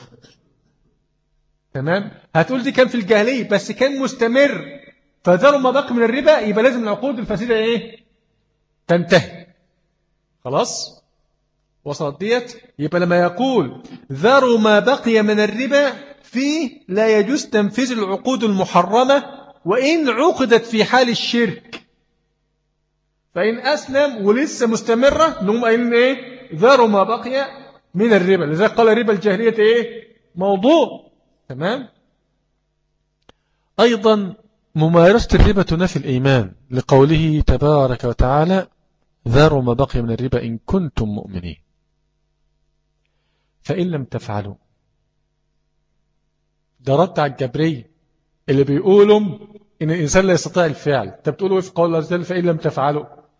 تمام. هتقول دي كان في الجاهلية بس كان مستمر، فذروا ما بقي من الربا، يبقى لازم العقود الفاسدة ايه تنتهي. خلاص وصلت ديت. يبقى لما يقول ذروا ما بقي من الربا فيه لا يجوز تنفيذ العقود المحرمة وإن عقدت في حال الشرك، فإن أسلم ولسه مستمرة نقوم قايلين إيه ذروا ما بقي من الربا، لذلك قال ربا الجاهلية إيه موضوع. تمام. أيضا ممارسة الربا تنافي الإيمان، لقوله تبارك وتعالى ذروا ما بقي من الربا إن كنتم مؤمنين، فإن لم تفعلوا. ده رد على الجبرية اللي بيقولوا إن الإنسان لا يستطيع الفعل. أنت بتقولوا في قول الله عز وجل فإن لم تفعلوا،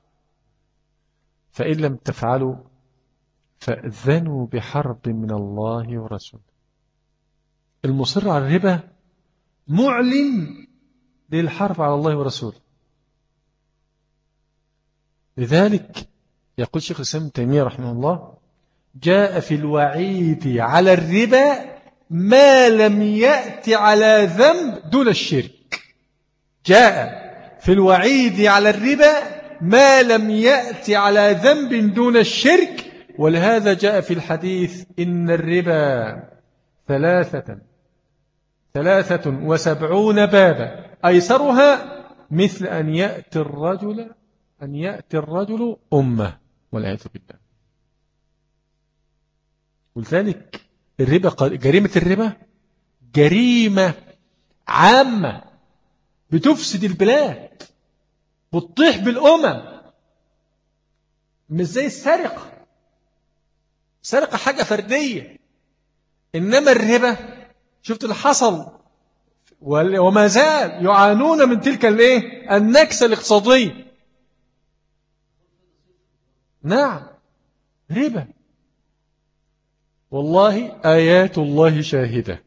فإن لم تفعلوا فأذنوا بحرب من الله ورسوله. المصر على الربا معلن للحرب على الله ورسوله. لذلك يقول شيخ الإسلام ابن تيمية رحمه الله جاء في الوعيد على الربا ما لم يأتي على ذنب دون الشرك. جاء في الوعيد على الربا ما لم يأتي على ذنب دون الشرك، ولهذا جاء في الحديث إن الربا 73 بابا أيسرها مثل أن يأتي الرجل أمه والعياذ بالله. ولذلك جريمة الربا جريمة عامة بتفسد البلاد، بتطيح بالأمم، مش زي السرقة. السرقة حاجة فردية، إنما الربا شفت اللي حصل وما زال يعانون من تلك النكسة الاقتصادية. نعم ربا. والله آيات الله شاهدة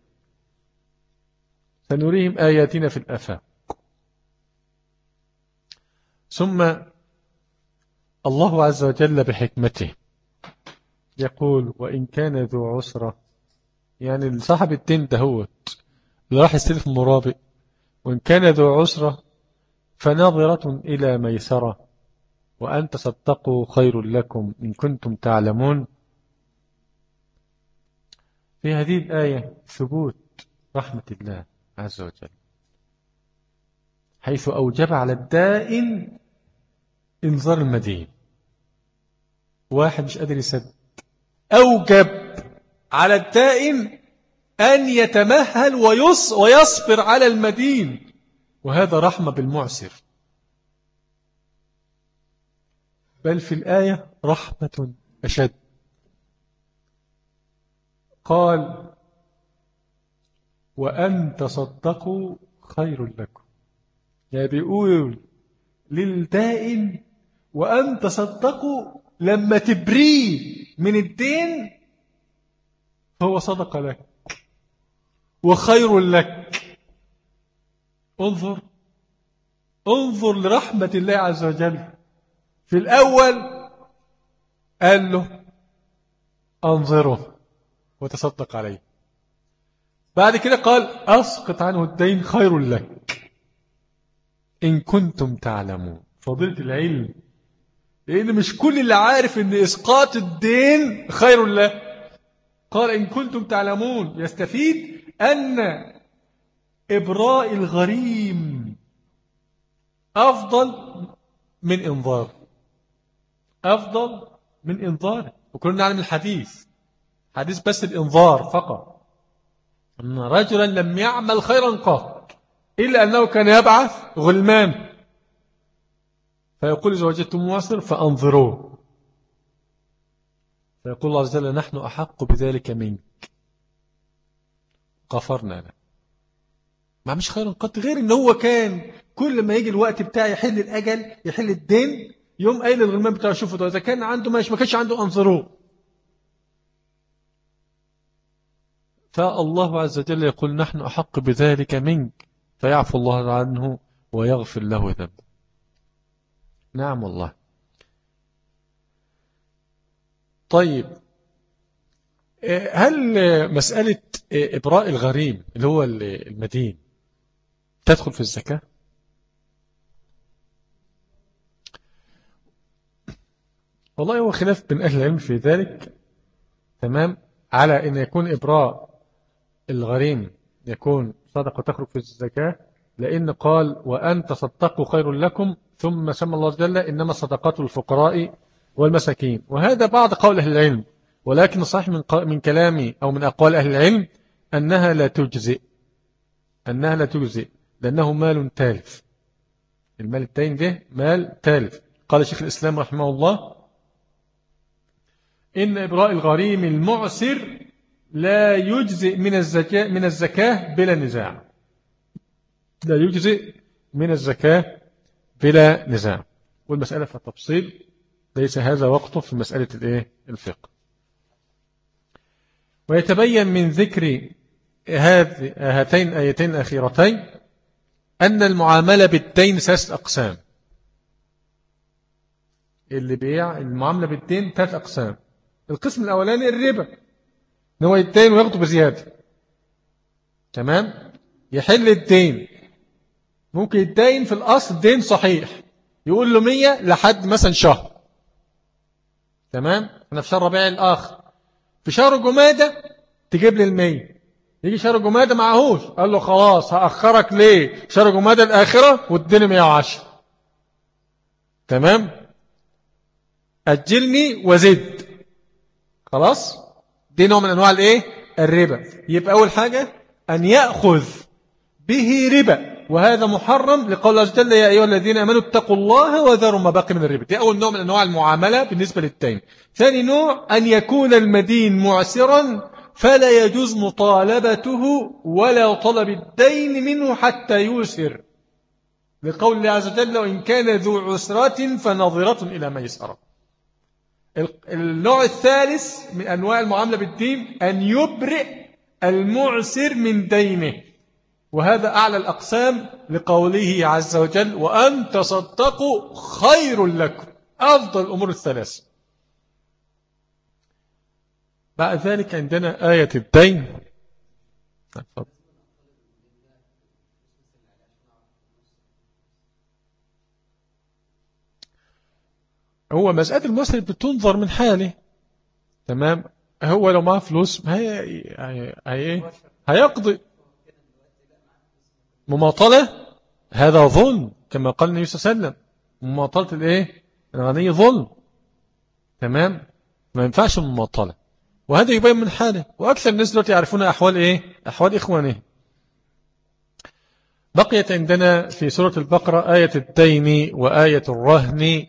سنريهم آياتنا في الآفاق. ثم الله عز وجل بحكمته يقول وإن كان ذو عسرة، يعني صاحب الدين دهوت اللي راح يستلف مرابط، وإن كان ذو عسرة فناظرة إلى ميسرة وأن تصدقوا خير لكم إن كنتم تعلمون. في هذه الآية ثبوت رحمة الله عز وجل، حيث أوجب على الدائن إنذار المدين. واحد مش قادر يسد، أوجب على الدائن أن يتمهل ويصبر على المدين، وهذا رحمة بالمعسر. بل في الآية رحمة أشد. قال وأن تصدقوا خير لكم، يعني بيقول للدائن وأن تصدقوا لما تبريه من الدين هو صدق لك وخير لك. انظر لرحمة الله عز وجل. في الأول قال له أنظره وتصدق عليه، بعد كده قال أسقط عنه الدين خير لك إن كنتم تعلمون. فضيلة العلم، لأن مش كل اللي عارف أن إسقاط الدين خير له. قال إن كنتم تعلمون، يستفيد أن إبراء الغريم أفضل من إنذار. وكلنا نعلم الحديث بس الإنذار فقط، أن رجلا لم يعمل خيرا قط إلا أنه كان يبعث غلمان فيقول إذا وجدتم معسر فأنظروه، فيقول الله عز وجل نحن أحق بذلك منك غفرنا له. ما مش خير قط، غير ان هو كان كل ما يجي الوقت بتاعه يحل الأجل يحل الدين يوم قايل للغلمان بتاعه شوفوا ده إذا كان عنده ماشي، ما كانش عنده أنظروه. فالله عز وجل يقول نحن أحق بذلك منك، فيعفو الله عنه ويغفر له ذنبه. نعم والله. طيب، هل مسألة إبراء الغريم اللي هو المدين تدخل في الزكاة؟ والله هو خلاف بين أهل العلم في ذلك، تمام، على أن يكون إبراء الغريم يكون صدقة تخرج في الزكاة، لأن قال وأن تصدقوا خير لكم، ثم سمى الله جل إنما صدقات الفقراء والمساكين. وهذا بعض قول أهل العلم، ولكن صحيح من كلامي أو من أقوال أهل العلم أنها لا تجزئ، أنها لا تجزئ لأنه مال تالف. المال التين ده مال تالف. قال شيخ الإسلام رحمه الله إن إبراء الغريم المعسر لا يجزئ من الزكاة بلا نزاع، لا يجزئ من الزكاة بلا نزاع. والمسألة في التفصيل ليس هذا وقته في مسألة الفقه. ويتبين من ذكر هاتين الآيتين الأخيرتين أن المعاملة بالدين 3 أقسام. اللي بيع المعاملة بالدين 3 أقسام. القسم الأولاني الربا، إن هو يدين وياخده بزيادة، تمام، يحل الدين. ممكن يدين في الأصل دين صحيح، يقول له 100 لحد مثلا شهر، تمام. أنا في شهر ربيع الآخر، في شهر جمادة تجيب لي 100. يجي شهر جمادة معهوش، قال له خلاص هأخرك ليه شهر جمادة الآخرة واديني 110، تمام، أجلني وزد، خلاص. دي نوع من أنواع الربا. يبقى أول حاجة أن يأخذ به ربا، وهذا محرم لقول الله جل يا أيها الذين آمنوا اتقوا الله وذروا ما بقي من الربا. دي أول نوع من أنواع المعاملة بالنسبة للدين. ثاني نوع أن يكون المدين معسرا فلا يجوز مطالبته ولا طلب الدين منه حتى يوسر، لقول الله عز وجل وإن كان ذو عسرة فنظرة إلى ميسرة. النوع الثالث من أنواع المعاملة بالدين أن يبرئ المعسر من دينه، وهذا أعلى الأقسام لقوله عز وجل وأن تصدقوا خير لكم، أفضل الأمور الثلاث. بعد ذلك عندنا آية الدين. هو مسألة المسلم بتنظر من حاله، تمام. هو لو معه فلوس هيقضي. مماطلة هذا ظلم كما قال النبي صلى الله عليه وسلم. مماطلة الغني ظلم، تمام، ما ينفعش المماطلة. وهذا يبين من حاله، وأكثر الناس دلوقتي يعرفون أحوال أحوال إخوانه. بقيت عندنا في سورة البقرة آية الدين وآية الرهن،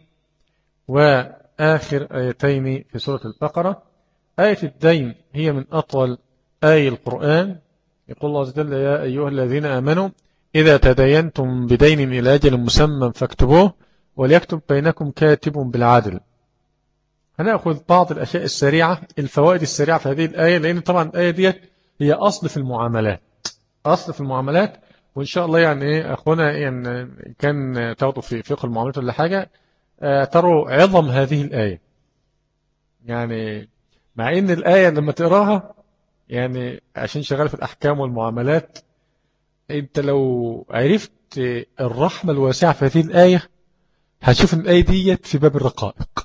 وآخر آيتين في سورة البقرة. آية الدين هي من أطول آية القرآن. يقول الله عز وجل يا أيها الذين آمنوا إذا تداينتم بدين إلى أجل مسمى فاكتبوه وليكتب بينكم كاتب بالعدل. هنأخذ بعض الأشياء السريعة، الفوائد السريعة في هذه الآية، لأن طبعا الآية دي هي أصل في المعاملات، أصل في المعاملات. وإن شاء الله أخونا كان تاخدوا في فقه المعاملات ولا حاجة تروا عظم هذه الآية. مع إن الآية لما تقراها عشان شغال في الأحكام والمعاملات، أنت لو عرفت الرحمة الواسعة في هذه الآية هتشوف إن الآية دي في باب الرقائق،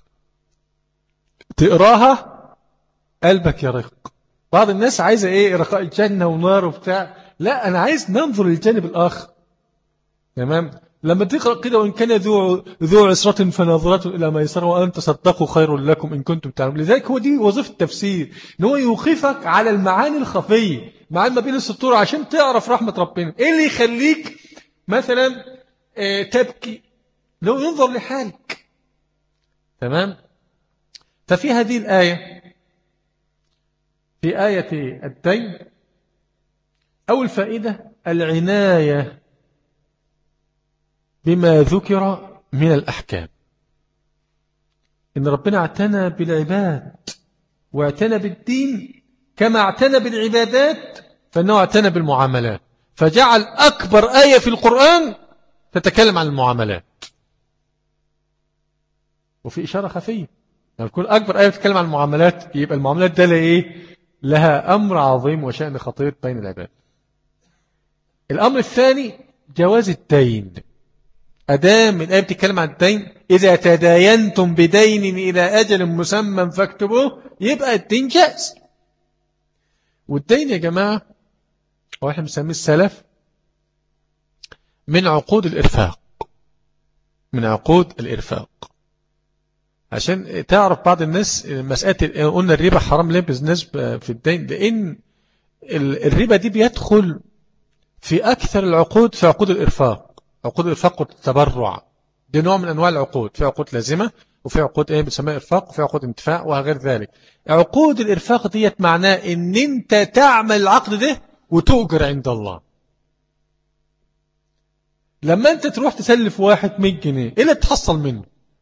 تقراها قلبك يرق. بعض الناس عايزة رقائق جنة ونار وبتاع، لا أنا عايز ننظر للجانب الآخر، تمام. لما تقرأ كده وإن كان ذو عسرة فنظرة إلى ميسرة وأن تصدقوا خير لكم إن كنتم تعلمون. لذلك هو دي وظيفة التفسير، إن هو يوقفك على المعاني الخفية، معاني ما بين السطور، عشان تعرف رحمة ربنا. إيه اللي يخليك مثلا تبكي؟ لو ينظر لحالك، تمام. ففي هذه الآية، في آية الدين، أول فائدة العناية بما ذكر من الأحكام، إن ربنا اعتنى بالعباد واعتنى بالدين كما اعتنى بالعبادات، فإنه اعتنى بالمعاملات، فجعل أكبر آية في القرآن تتكلم عن المعاملات. وفي إشارة خفية، لما تكون أكبر آية تتكلم عن المعاملات يبقى المعاملات ده لها أمر عظيم وشأن خطير بين العباد. الأمر الثاني جواز الدين. أدام الآية بتتكلم عن الدين، إذا تداينتم بدين إلى أجل مسمى فاكتبوه، يبقى الدين جائز. والدين يا جماعة واحنا بنسميه السلف من عقود الإرفاق، من عقود الإرفاق. عشان تعرف بعض الناس مسألة قلنا الربا حرام ليه بالنسبة في الدين، لأن الربا دي بيدخل في أكثر العقود، في عقود الإرفاق، عقود الإرفاق والتبرع، دي نوع من أنواع العقود. في عقود لازمة وفي عقود بتسميها إرفاق وفي عقود انتفاع وغير ذلك. عقود الإرفاق ديت معناه إن أنت تعمل العقد ده وتؤجر عند الله. لما أنت تروح تسلف واحد 100 جنيه إيه اللي تحصل منه؟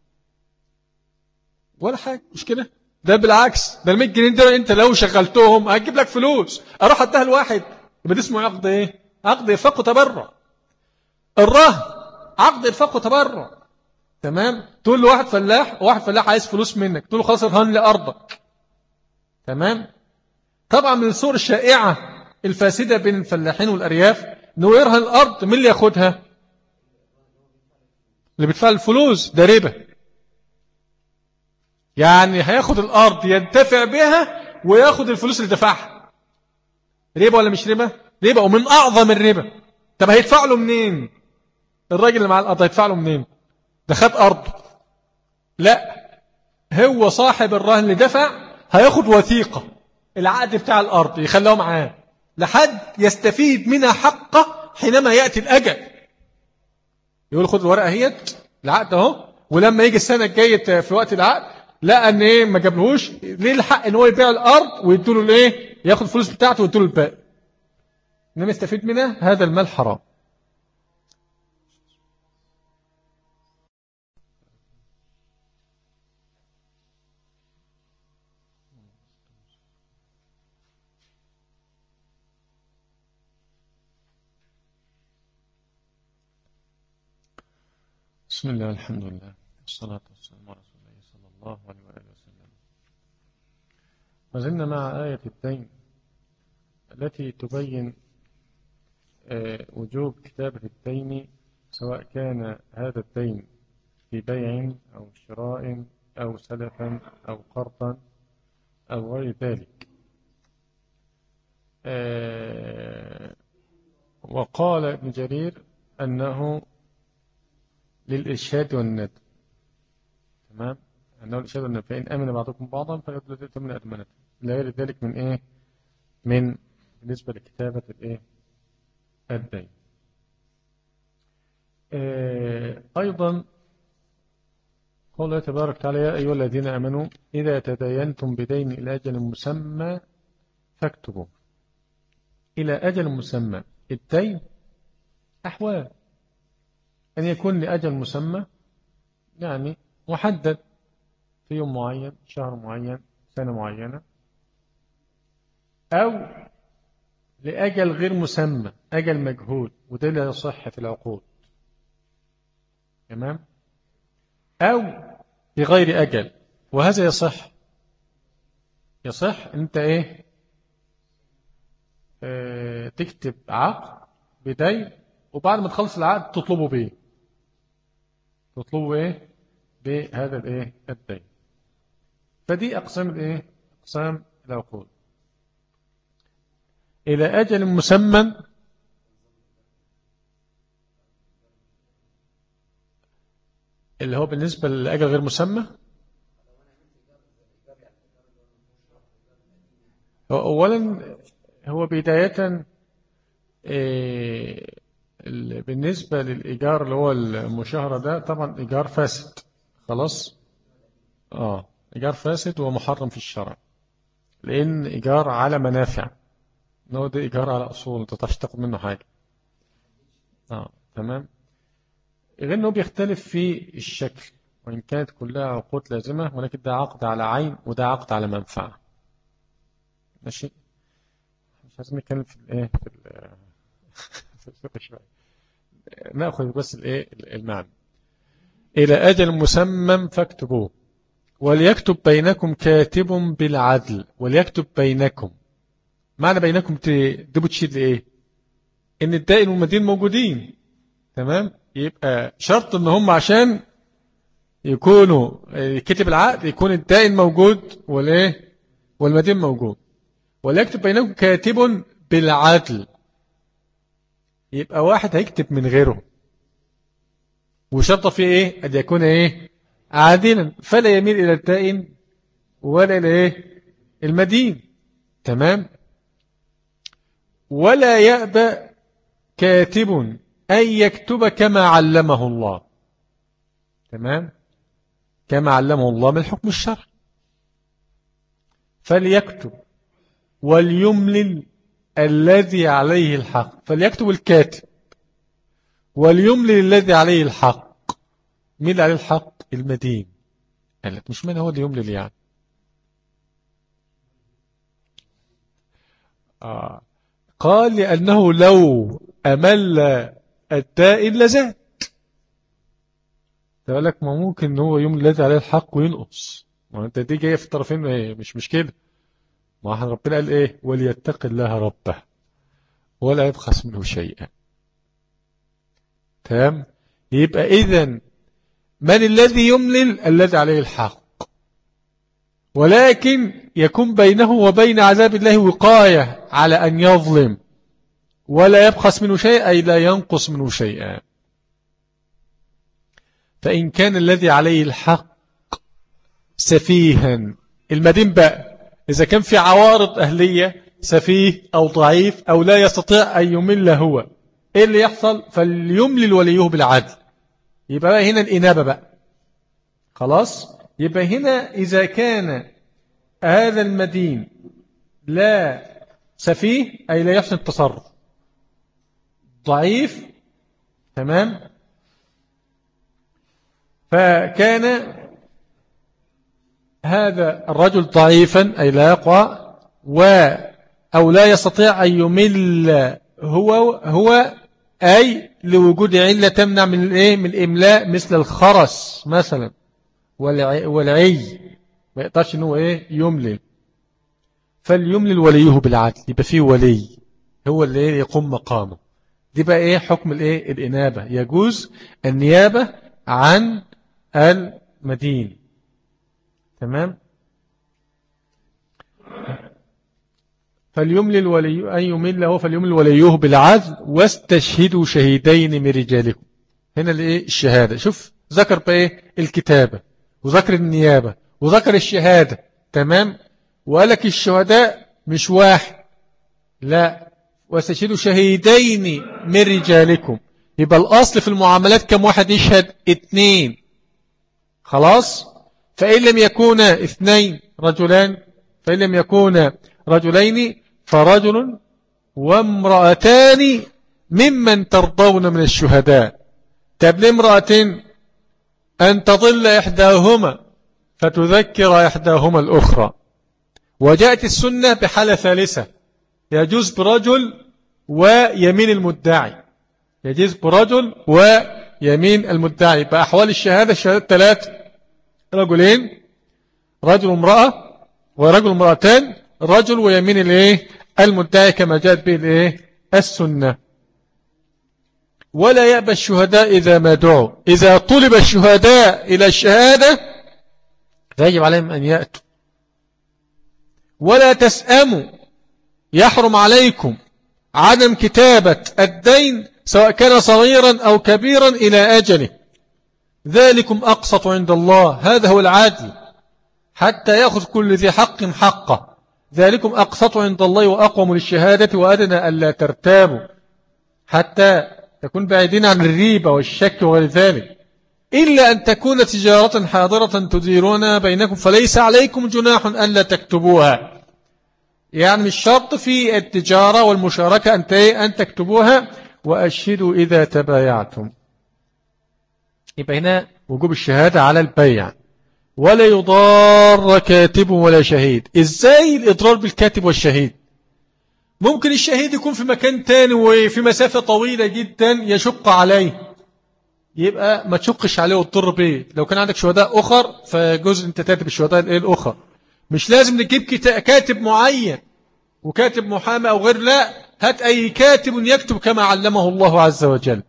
ولا حاجة، مش كده؟ ده بالعكس، ده 100 جنيه ده أنت لو شغلتهم هتجيب لك فلوس، أروح أديها لواحد، يبقى ده اسمه عقد إيه؟ عقد إرفاق وتبرع. الرهن عقد إرفاق وتبرع، تمام؟ تقول له واحد فلاح عايز فلوس منك، تقول له خلاص ارهن لي أرضك، تمام؟ طبعا من الصور الشائعة الفاسدة بين الفلاحين والأرياف إنه يرهن الأرض، من اللي ياخدها؟ اللي بيدفع الفلوس، ده ربا. يعني هياخد الأرض ينتفع بها وياخد الفلوس اللي دفعها. ربا ولا مش ربا؟ ربا، ومن أعظم الربا. طب هيدفع له منين؟ الراجل اللي مع الأرض هيدفع له منين؟ ده خد أرضه. لا، هو صاحب الرهن اللي دفع هياخد وثيقة، العقد بتاع الأرض يخليه معاه لحد يستفيد منها حقه حينما يأتي الأجل. يقول خد الورقة هيت العقد اهو، ولما يجي السنة الجاية في وقت العقد لا ان ما جابلهوش، ليه الحق ان هو يبيع الأرض ويدوله الايه، ياخد الفلوس بتاعته ويدوله الباقي، انما يستفيد منها. هذا المال حرام. بسم الله الحمد لله والصلاة والسلام على رسول الله صلى الله عليه وآله وسلم. ما زلنا مع آية الدين التي تبين وجوب كتابة الدين، سواء كان هذا الدين في بيع أو شراء أو سلفا أو قرضا أو غير ذلك. وقال ابن جرير أنه للإرشاد والندب، تمام، أنه الإرشاد والندب، فإن أمن بعضكم بعضا فيبدو من أدمنته، لا غير ذلك من إيه، من بالنسبة لكتابة الإيه الدين. أيضا قال الله تبارك وتعالى يا أيها الذين آمنوا إذا تداينتم بدين إلى أجل مسمى فاكتبوا. إلى أجل مسمى، الدين أحوال، أن يكون لأجل مسمى يعني محدد في يوم معين، شهر معين، سنة معينة، أو لأجل غير مسمى، أجل مجهول، وده لا يصح في العقود، تمام، أو بغير أجل، وهذا يصح أنت إيه تكتب عقد بدين، وبعد ما تخلص العقد تطلبه بإيه، بهذا الإيه الدين. فدي أقسام الإيه، أقسام العقود. إلى أجل مسمى اللي هو بالنسبة للأجل غير مسمى، أولا هو بداية بالنسبة للإيجار اللي هو المشاهرة ده طبعا إيجار فاسد، خلاص، إيجار فاسد ومحرم في الشرع، لأن إيجار على منافع، إنه ده إيجار على أصول أنت تعرفش تاخد منه حاجة، تمام. غير أنه بيختلف في الشكل، وإن كانت كلها عقود لازمة، ولكن ده عقد على عين وده عقد على منفعة. ماشي، مش عايزين نتكلم في الايه في شوية. ناخذ بس الايه المعنى. إلى أجل مسمى فاكتبوه، وليكتب بينكم كاتب بالعدل. وليكتب بينكم، معنى بينكم دي بتشير لإيه؟ إن الدائن والمدين موجودين. تمام، يبقى شرط إن هم عشان يكونوا كتب العقد يكون الدائن موجود والإيه والمدين موجود. وليكتب بينكم كاتب بالعدل، يبقى واحد هيكتب من غيره، وشرط فيه إيه؟ أن يكون إيه؟ عادلا، فلا يميل إلى الدائن ولا إلى إيه؟ المدين. تمام. ولا يأبى كاتب أن يكتب كما علمه الله. تمام، كما علمه الله من حكم الشرع. فليكتب وليملل الذي عليه الحق. فليكتب الكاتب وليملل الذي عليه الحق. مين اللي عليه الحق؟ المدين. قال لك مش من هو اللي يملل يعني؟ قال لأنه لو أمل الدائن لزاد. تقول لك ما ممكن ان هو يملل الذي عليه الحق وينقص، ما انت دي جايه في الطرفين ايه، مش كده. ما احنا ربنا قال ايه؟ وليتق الله ربه ولا يبخس منه شيئا. تمام، يبقى اذا من الذي يملل؟ الذي عليه الحق، ولكن يكون بينه وبين عذاب الله وقاية على أن يظلم، ولا يبخس منه شيئا أي لا ينقص منه شيئا. فإن كان الذي عليه الحق سفيها، المدين بقى إذا كان في عوارض أهلية، سفيه أو ضعيف أو لا يستطيع أن يمل هو، إيه اللي يحصل؟ فليملل وليه بالعدل. يبقى هنا الإنابة بقى خلاص. يبقى هنا إذا كان هذا المدين لا سفيه أي لا يحسن التصرف، ضعيف، تمام، فكان هذا الرجل ضعيفا أي لا يقوى أو لا يستطيع أن يمل هو أي لوجود علة تمنع من الإيه؟ من الإملاء، مثل الخرس مثلا والعي، ما يقدرش إنه إيه يملل. فليملل وليه بالعدل، يبقى فيه ولي هو اللي يقوم مقامه. دي بقى إيه حكم الإيه الإنابة؟ يجوز النيابة عن المدين. تمام. فليملل ولي أن يمل هو، فليملل وليه بالعدل واستشهدوا شهيدين من رجالكم. هنا الإيه الشهادة. شوف ذكر بإيه الكتابة وذكر النيابة وذكر الشهادة. تمام. وقال لك الشهداء مش واحد، لا، واستشهدوا شهيدين من رجالكم. يبقى الأصل في المعاملات كم واحد يشهد؟ 2. خلاص. فإن لم يكون 2 رجلان، فإن لم يكون رجلين فرجل وامرأتان ممن ترضون من الشهداء. طب لامرأتين أن تضل إحداهما فتذكر إحداهما الأخرى. وجاءت السنة بحالة ثالثة، يجوز برجل ويمين المدعي، يجوز برجل ويمين المدعي. بأحوال الشهادة 3: رجلين، رجل امرأة، ورجل امرأتان، رجل ويمين الايه المدعي، كما جاءت به الايه السنة. ولا يأبى الشهداء إذا ما دعوا. إذا طلب الشهداء إلى الشهادة فيجب عليهم أن يأتوا. ولا تسأموا، يحرم عليكم عدم كتابة الدين سواء كان صغيرا أو كبيرا إلى أجله، ذلكم أقسط عند الله. هذا هو العدل، حتى يأخذ كل ذي حق حقه. ذلكم أقسط عند الله وأقوم للشهادة وأدنى ألا ترتابوا، حتى تكون بعيدين عن الريبة والشك وغير ذلك. إلا أن تكون تجارة حاضرة تديرون بينكم فليس عليكم جناح ألا تكتبوها. يعني مش شرط في التجارة والمشاركة أن تكتبوها، وأشهدوا إذا تبايعتم. يبقى هنا وجوب الشهادة على البيع. ولا يضار كاتب ولا شهيد. إزاي الإضرار بالكاتب والشهيد؟ ممكن الشهيد يكون في مكان تاني وفي مسافة طويلة جدا يشق عليه، يبقى ما تشقش عليه وتضر بيه. لو كان عندك شهداء أخر فجزء أنت تاتب الشهداء الأخر. مش لازم نجيب كاتب معين وكاتب محامي أو غير، لا، هات أي كاتب يكتب كما علمه الله عز وجل.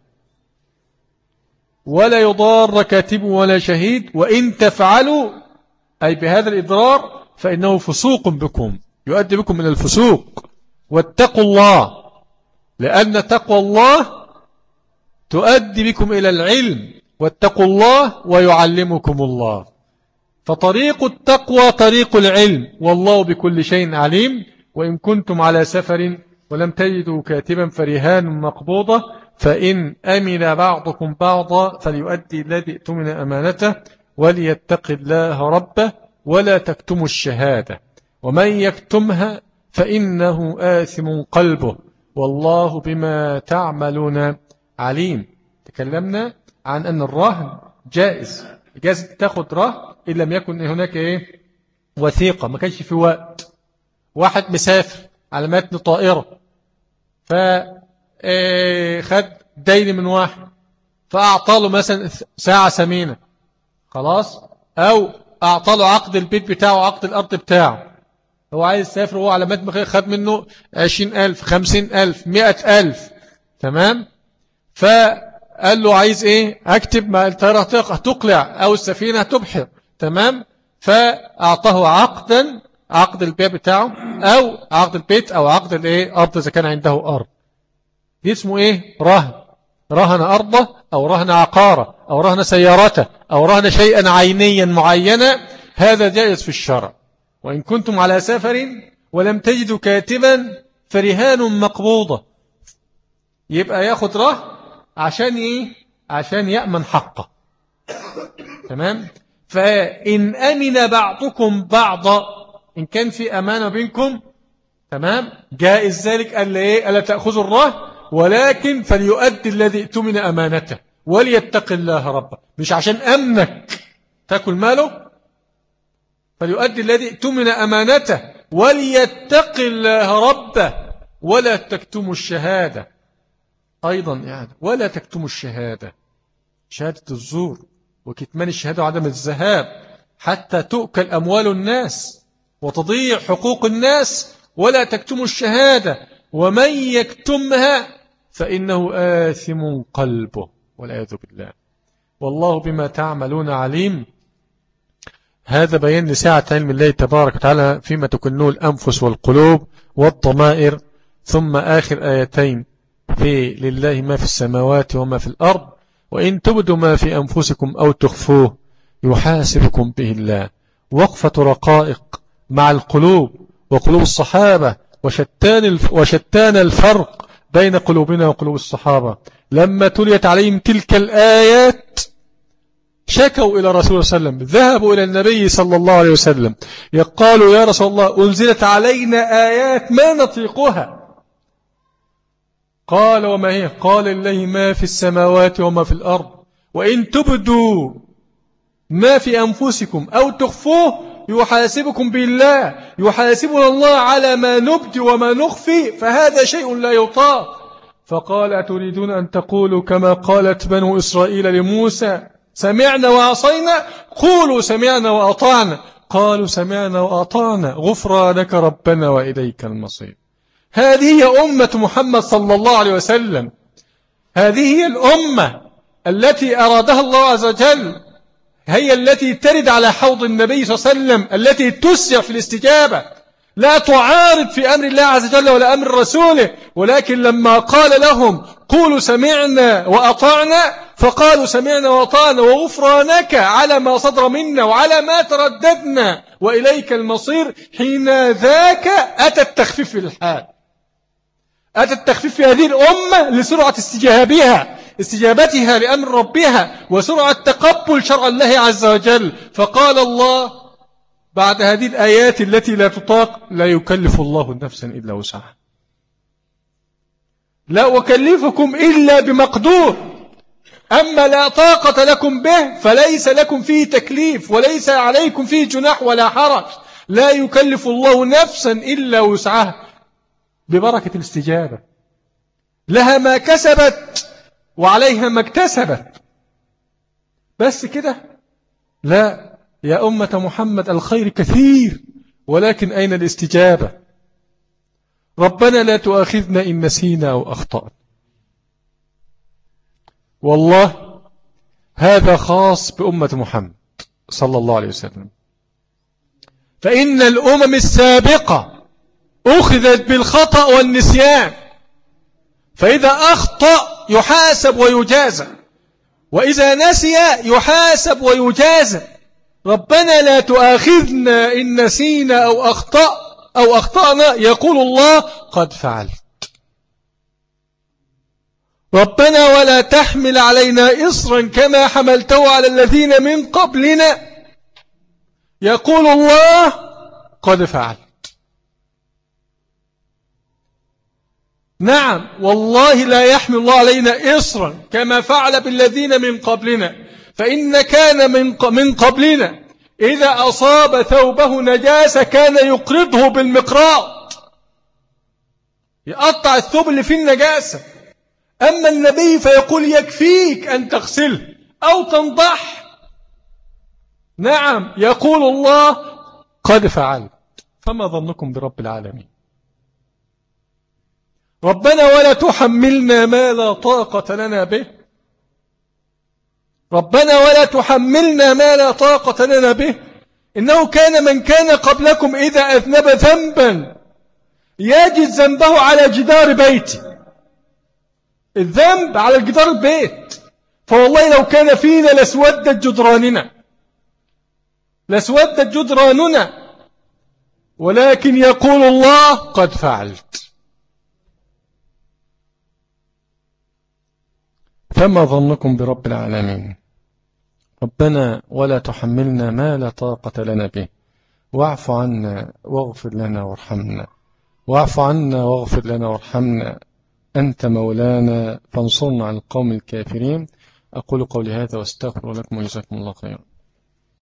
ولا يضار كاتب ولا شهيد وإن تفعلوا، أي بهذا الإضرار، فإنه فسوق بكم، يؤدي بكم من الفسوق. واتقوا الله، لأن تقوى الله تؤدي بكم إلى العلم. واتقوا الله ويعلمكم الله. فطريق التقوى طريق العلم، والله بكل شيء عليم. وإن كنتم على سفر ولم تجدوا كاتبا فرهان مقبوضة، فإن أمن بعضكم بعضا فليؤدي الذي اؤتمن أمانته وليتق الله ربه ولا تكتموا الشهادة، ومن يكتمها فإنه آثم قلبه والله بما تعملون عليم. تكلمنا عن أن الرهن جائز تاخد رهن إن لم يكن هناك وثيقة. ما كانش في وقت، واحد مسافر على متن طائرة فخد دين من واحد فأعطاله مثلا ساعة ثمينة، خلاص، أو أعطاله عقد البيت بتاعه عقد الأرض بتاعه. هو عايز يسافر وهو على متن خد منه 20,000 50,000 100,000، تمام. فقال له عايز ايه؟ اكتب ما الطيارة هتقلع او السفينة هتبحر، تمام. فاعطاه عقدا، عقد البيع بتاعه او عقد البيت او عقد الارض اذا كان عنده ارض. دي اسمه ايه؟ رهن. رهن ارضه او رهن عقاره او رهن سيارته او رهن شيئا عينيا معينا، هذا جائز في الشرع. وإن كنتم على سفر ولم تجدوا كاتبا فرهان مقبوضة، يبقى ياخد رهن عشان ايه؟ عشان يأمن حقه، تمام. فإن أمن بعضكم بعضا، إن كان في أمانة بينكم، تمام، جائز ذلك. قال ايه؟ ألا تأخذوا الرهن، ولكن فليؤدي الذي اؤتمن أمانته وليتق الله ربه. مش عشان أمنك تأكل ماله، فليؤدي الذي اؤتمن أمانته وليتق الله ربه ولا تكتموا الشهادة. أيضا يعني ولا تكتموا الشهادة، شهادة الزور وكتمان الشهادة وعدم الذهاب حتى تؤكل أموال الناس وتضيع حقوق الناس. ولا تكتموا الشهادة ومن يكتمها فإنه آثم قلبه والعياذ بالله والله بما تعملون عليم. هذا بيان لسعة علم الله تبارك وتعالى فيما تكنه الأنفس والقلوب والضمائر. ثم آخر آيتين في لله ما في السماوات وما في الأرض وإن تبدوا ما في أنفسكم أو تخفوه يحاسبكم به الله. وقفة رقائق مع القلوب وقلوب الصحابة، وشتان الفرق بين قلوبنا وقلوب الصحابة. لما تليت عليهم تلك الآيات شكوا إلى رسول صلى الله عليه وسلم، ذهبوا إلى النبي صلى الله عليه وسلم يقالوا يا رسول الله أنزلت علينا آيات ما نطيقها. قال وما هي؟ قال لله ما في السماوات وما في الأرض وإن تبدوا ما في أنفسكم أو تخفوه يحاسبكم بالله. يحاسبنا الله على ما نبدي وما نخفي، فهذا شيء لا يطاق. فقال أتريدون أن تقولوا كما قالت بنو إسرائيل لموسى سمعنا وعصينا؟ قولوا سمعنا وأطعنا. قالوا سمعنا وأطعنا غفرانك ربنا وإليك المصير. هذه هي أمة محمد صلى الله عليه وسلم. هذه هي الأمة التي أرادها الله عز وجل، هي التي ترد على حوض النبي صلى الله عليه وسلم، التي تسرع في الاستجابة، لا تعارض في أمر الله عز وجل ولا أمر رسوله. ولكن لما قال لهم قولوا سمعنا وأطعنا فقالوا سمعنا وأطعنا وغفرانك على ما صدر منا وعلى ما ترددنا وإليك المصير. حين ذاك أتى التخفيف في الحال، أتى التخفيف في هذه الأمة لسرعة استجابتها لأمر ربها وسرعة تقبل شرع الله عز وجل. فقال الله بعد هذه الآيات التي لا تطاق لا يكلف الله نفسا إلا وسعها. لا أكلفكم إلا بمقدور، أما لا طاقة لكم به فليس لكم فيه تكليف وليس عليكم فيه جناح ولا حرج. لا يكلف الله نفسا إلا وسعها، ببركة الاستجابة، لها ما كسبت وعليها ما اكتسبت. بس كده؟ لا يا أمة محمد، الخير كثير، ولكن أين الاستجابة؟ ربنا لا تؤاخذنا إن نسينا أو أخطأنا. والله هذا خاص بأمة محمد صلى الله عليه وسلم، فإن الأمم السابقة أخذت بالخطأ والنسيان، فإذا أخطأ يحاسب ويجازى، وإذا نسي يحاسب ويجازى. ربنا لا تؤاخذنا إن نسينا أو أخطأنا، يقول الله قد فعلت. ربنا ولا تحمل علينا إصرا كما حملته على الذين من قبلنا، يقول الله قد فعلت. نعم والله لا يحمل الله علينا إصرا كما فعل بالذين من قبلنا، فإن كان من قبلنا إذا أصاب ثوبه نجاسة كان يقرضه بالمقراض، يقطع الثوب اللي فيه النجاسة. أما النبي فيقول يكفيك أن تغسله أو تنضح. نعم يقول الله قد فعلت. فما ظنكم برب العالمين؟ ربنا ولا تحملنا ما لا طاقة لنا به، ربنا ولا تحملنا ما لا طاقة لنا به. إنه كان من كان قبلكم إذا أذنب ذنبا يجد ذنبه على جدار بيته، الذنب على جدار البيت. فوالله لو كان فينا لاسودت جدراننا، ولكن يقول الله قد فعلت. فما ظنكم برب العالمين؟ ربنا ولا تحملنا ما لا طاقة لنا به، واعف عنا واغفر لنا وارحمنا، واعف عنا واغفر لنا وارحمنا، أنت مولانا فانصرنا على القوم الكافرين. أقول قولي هذا واستغفر لكم وجزاكم الله خيرا.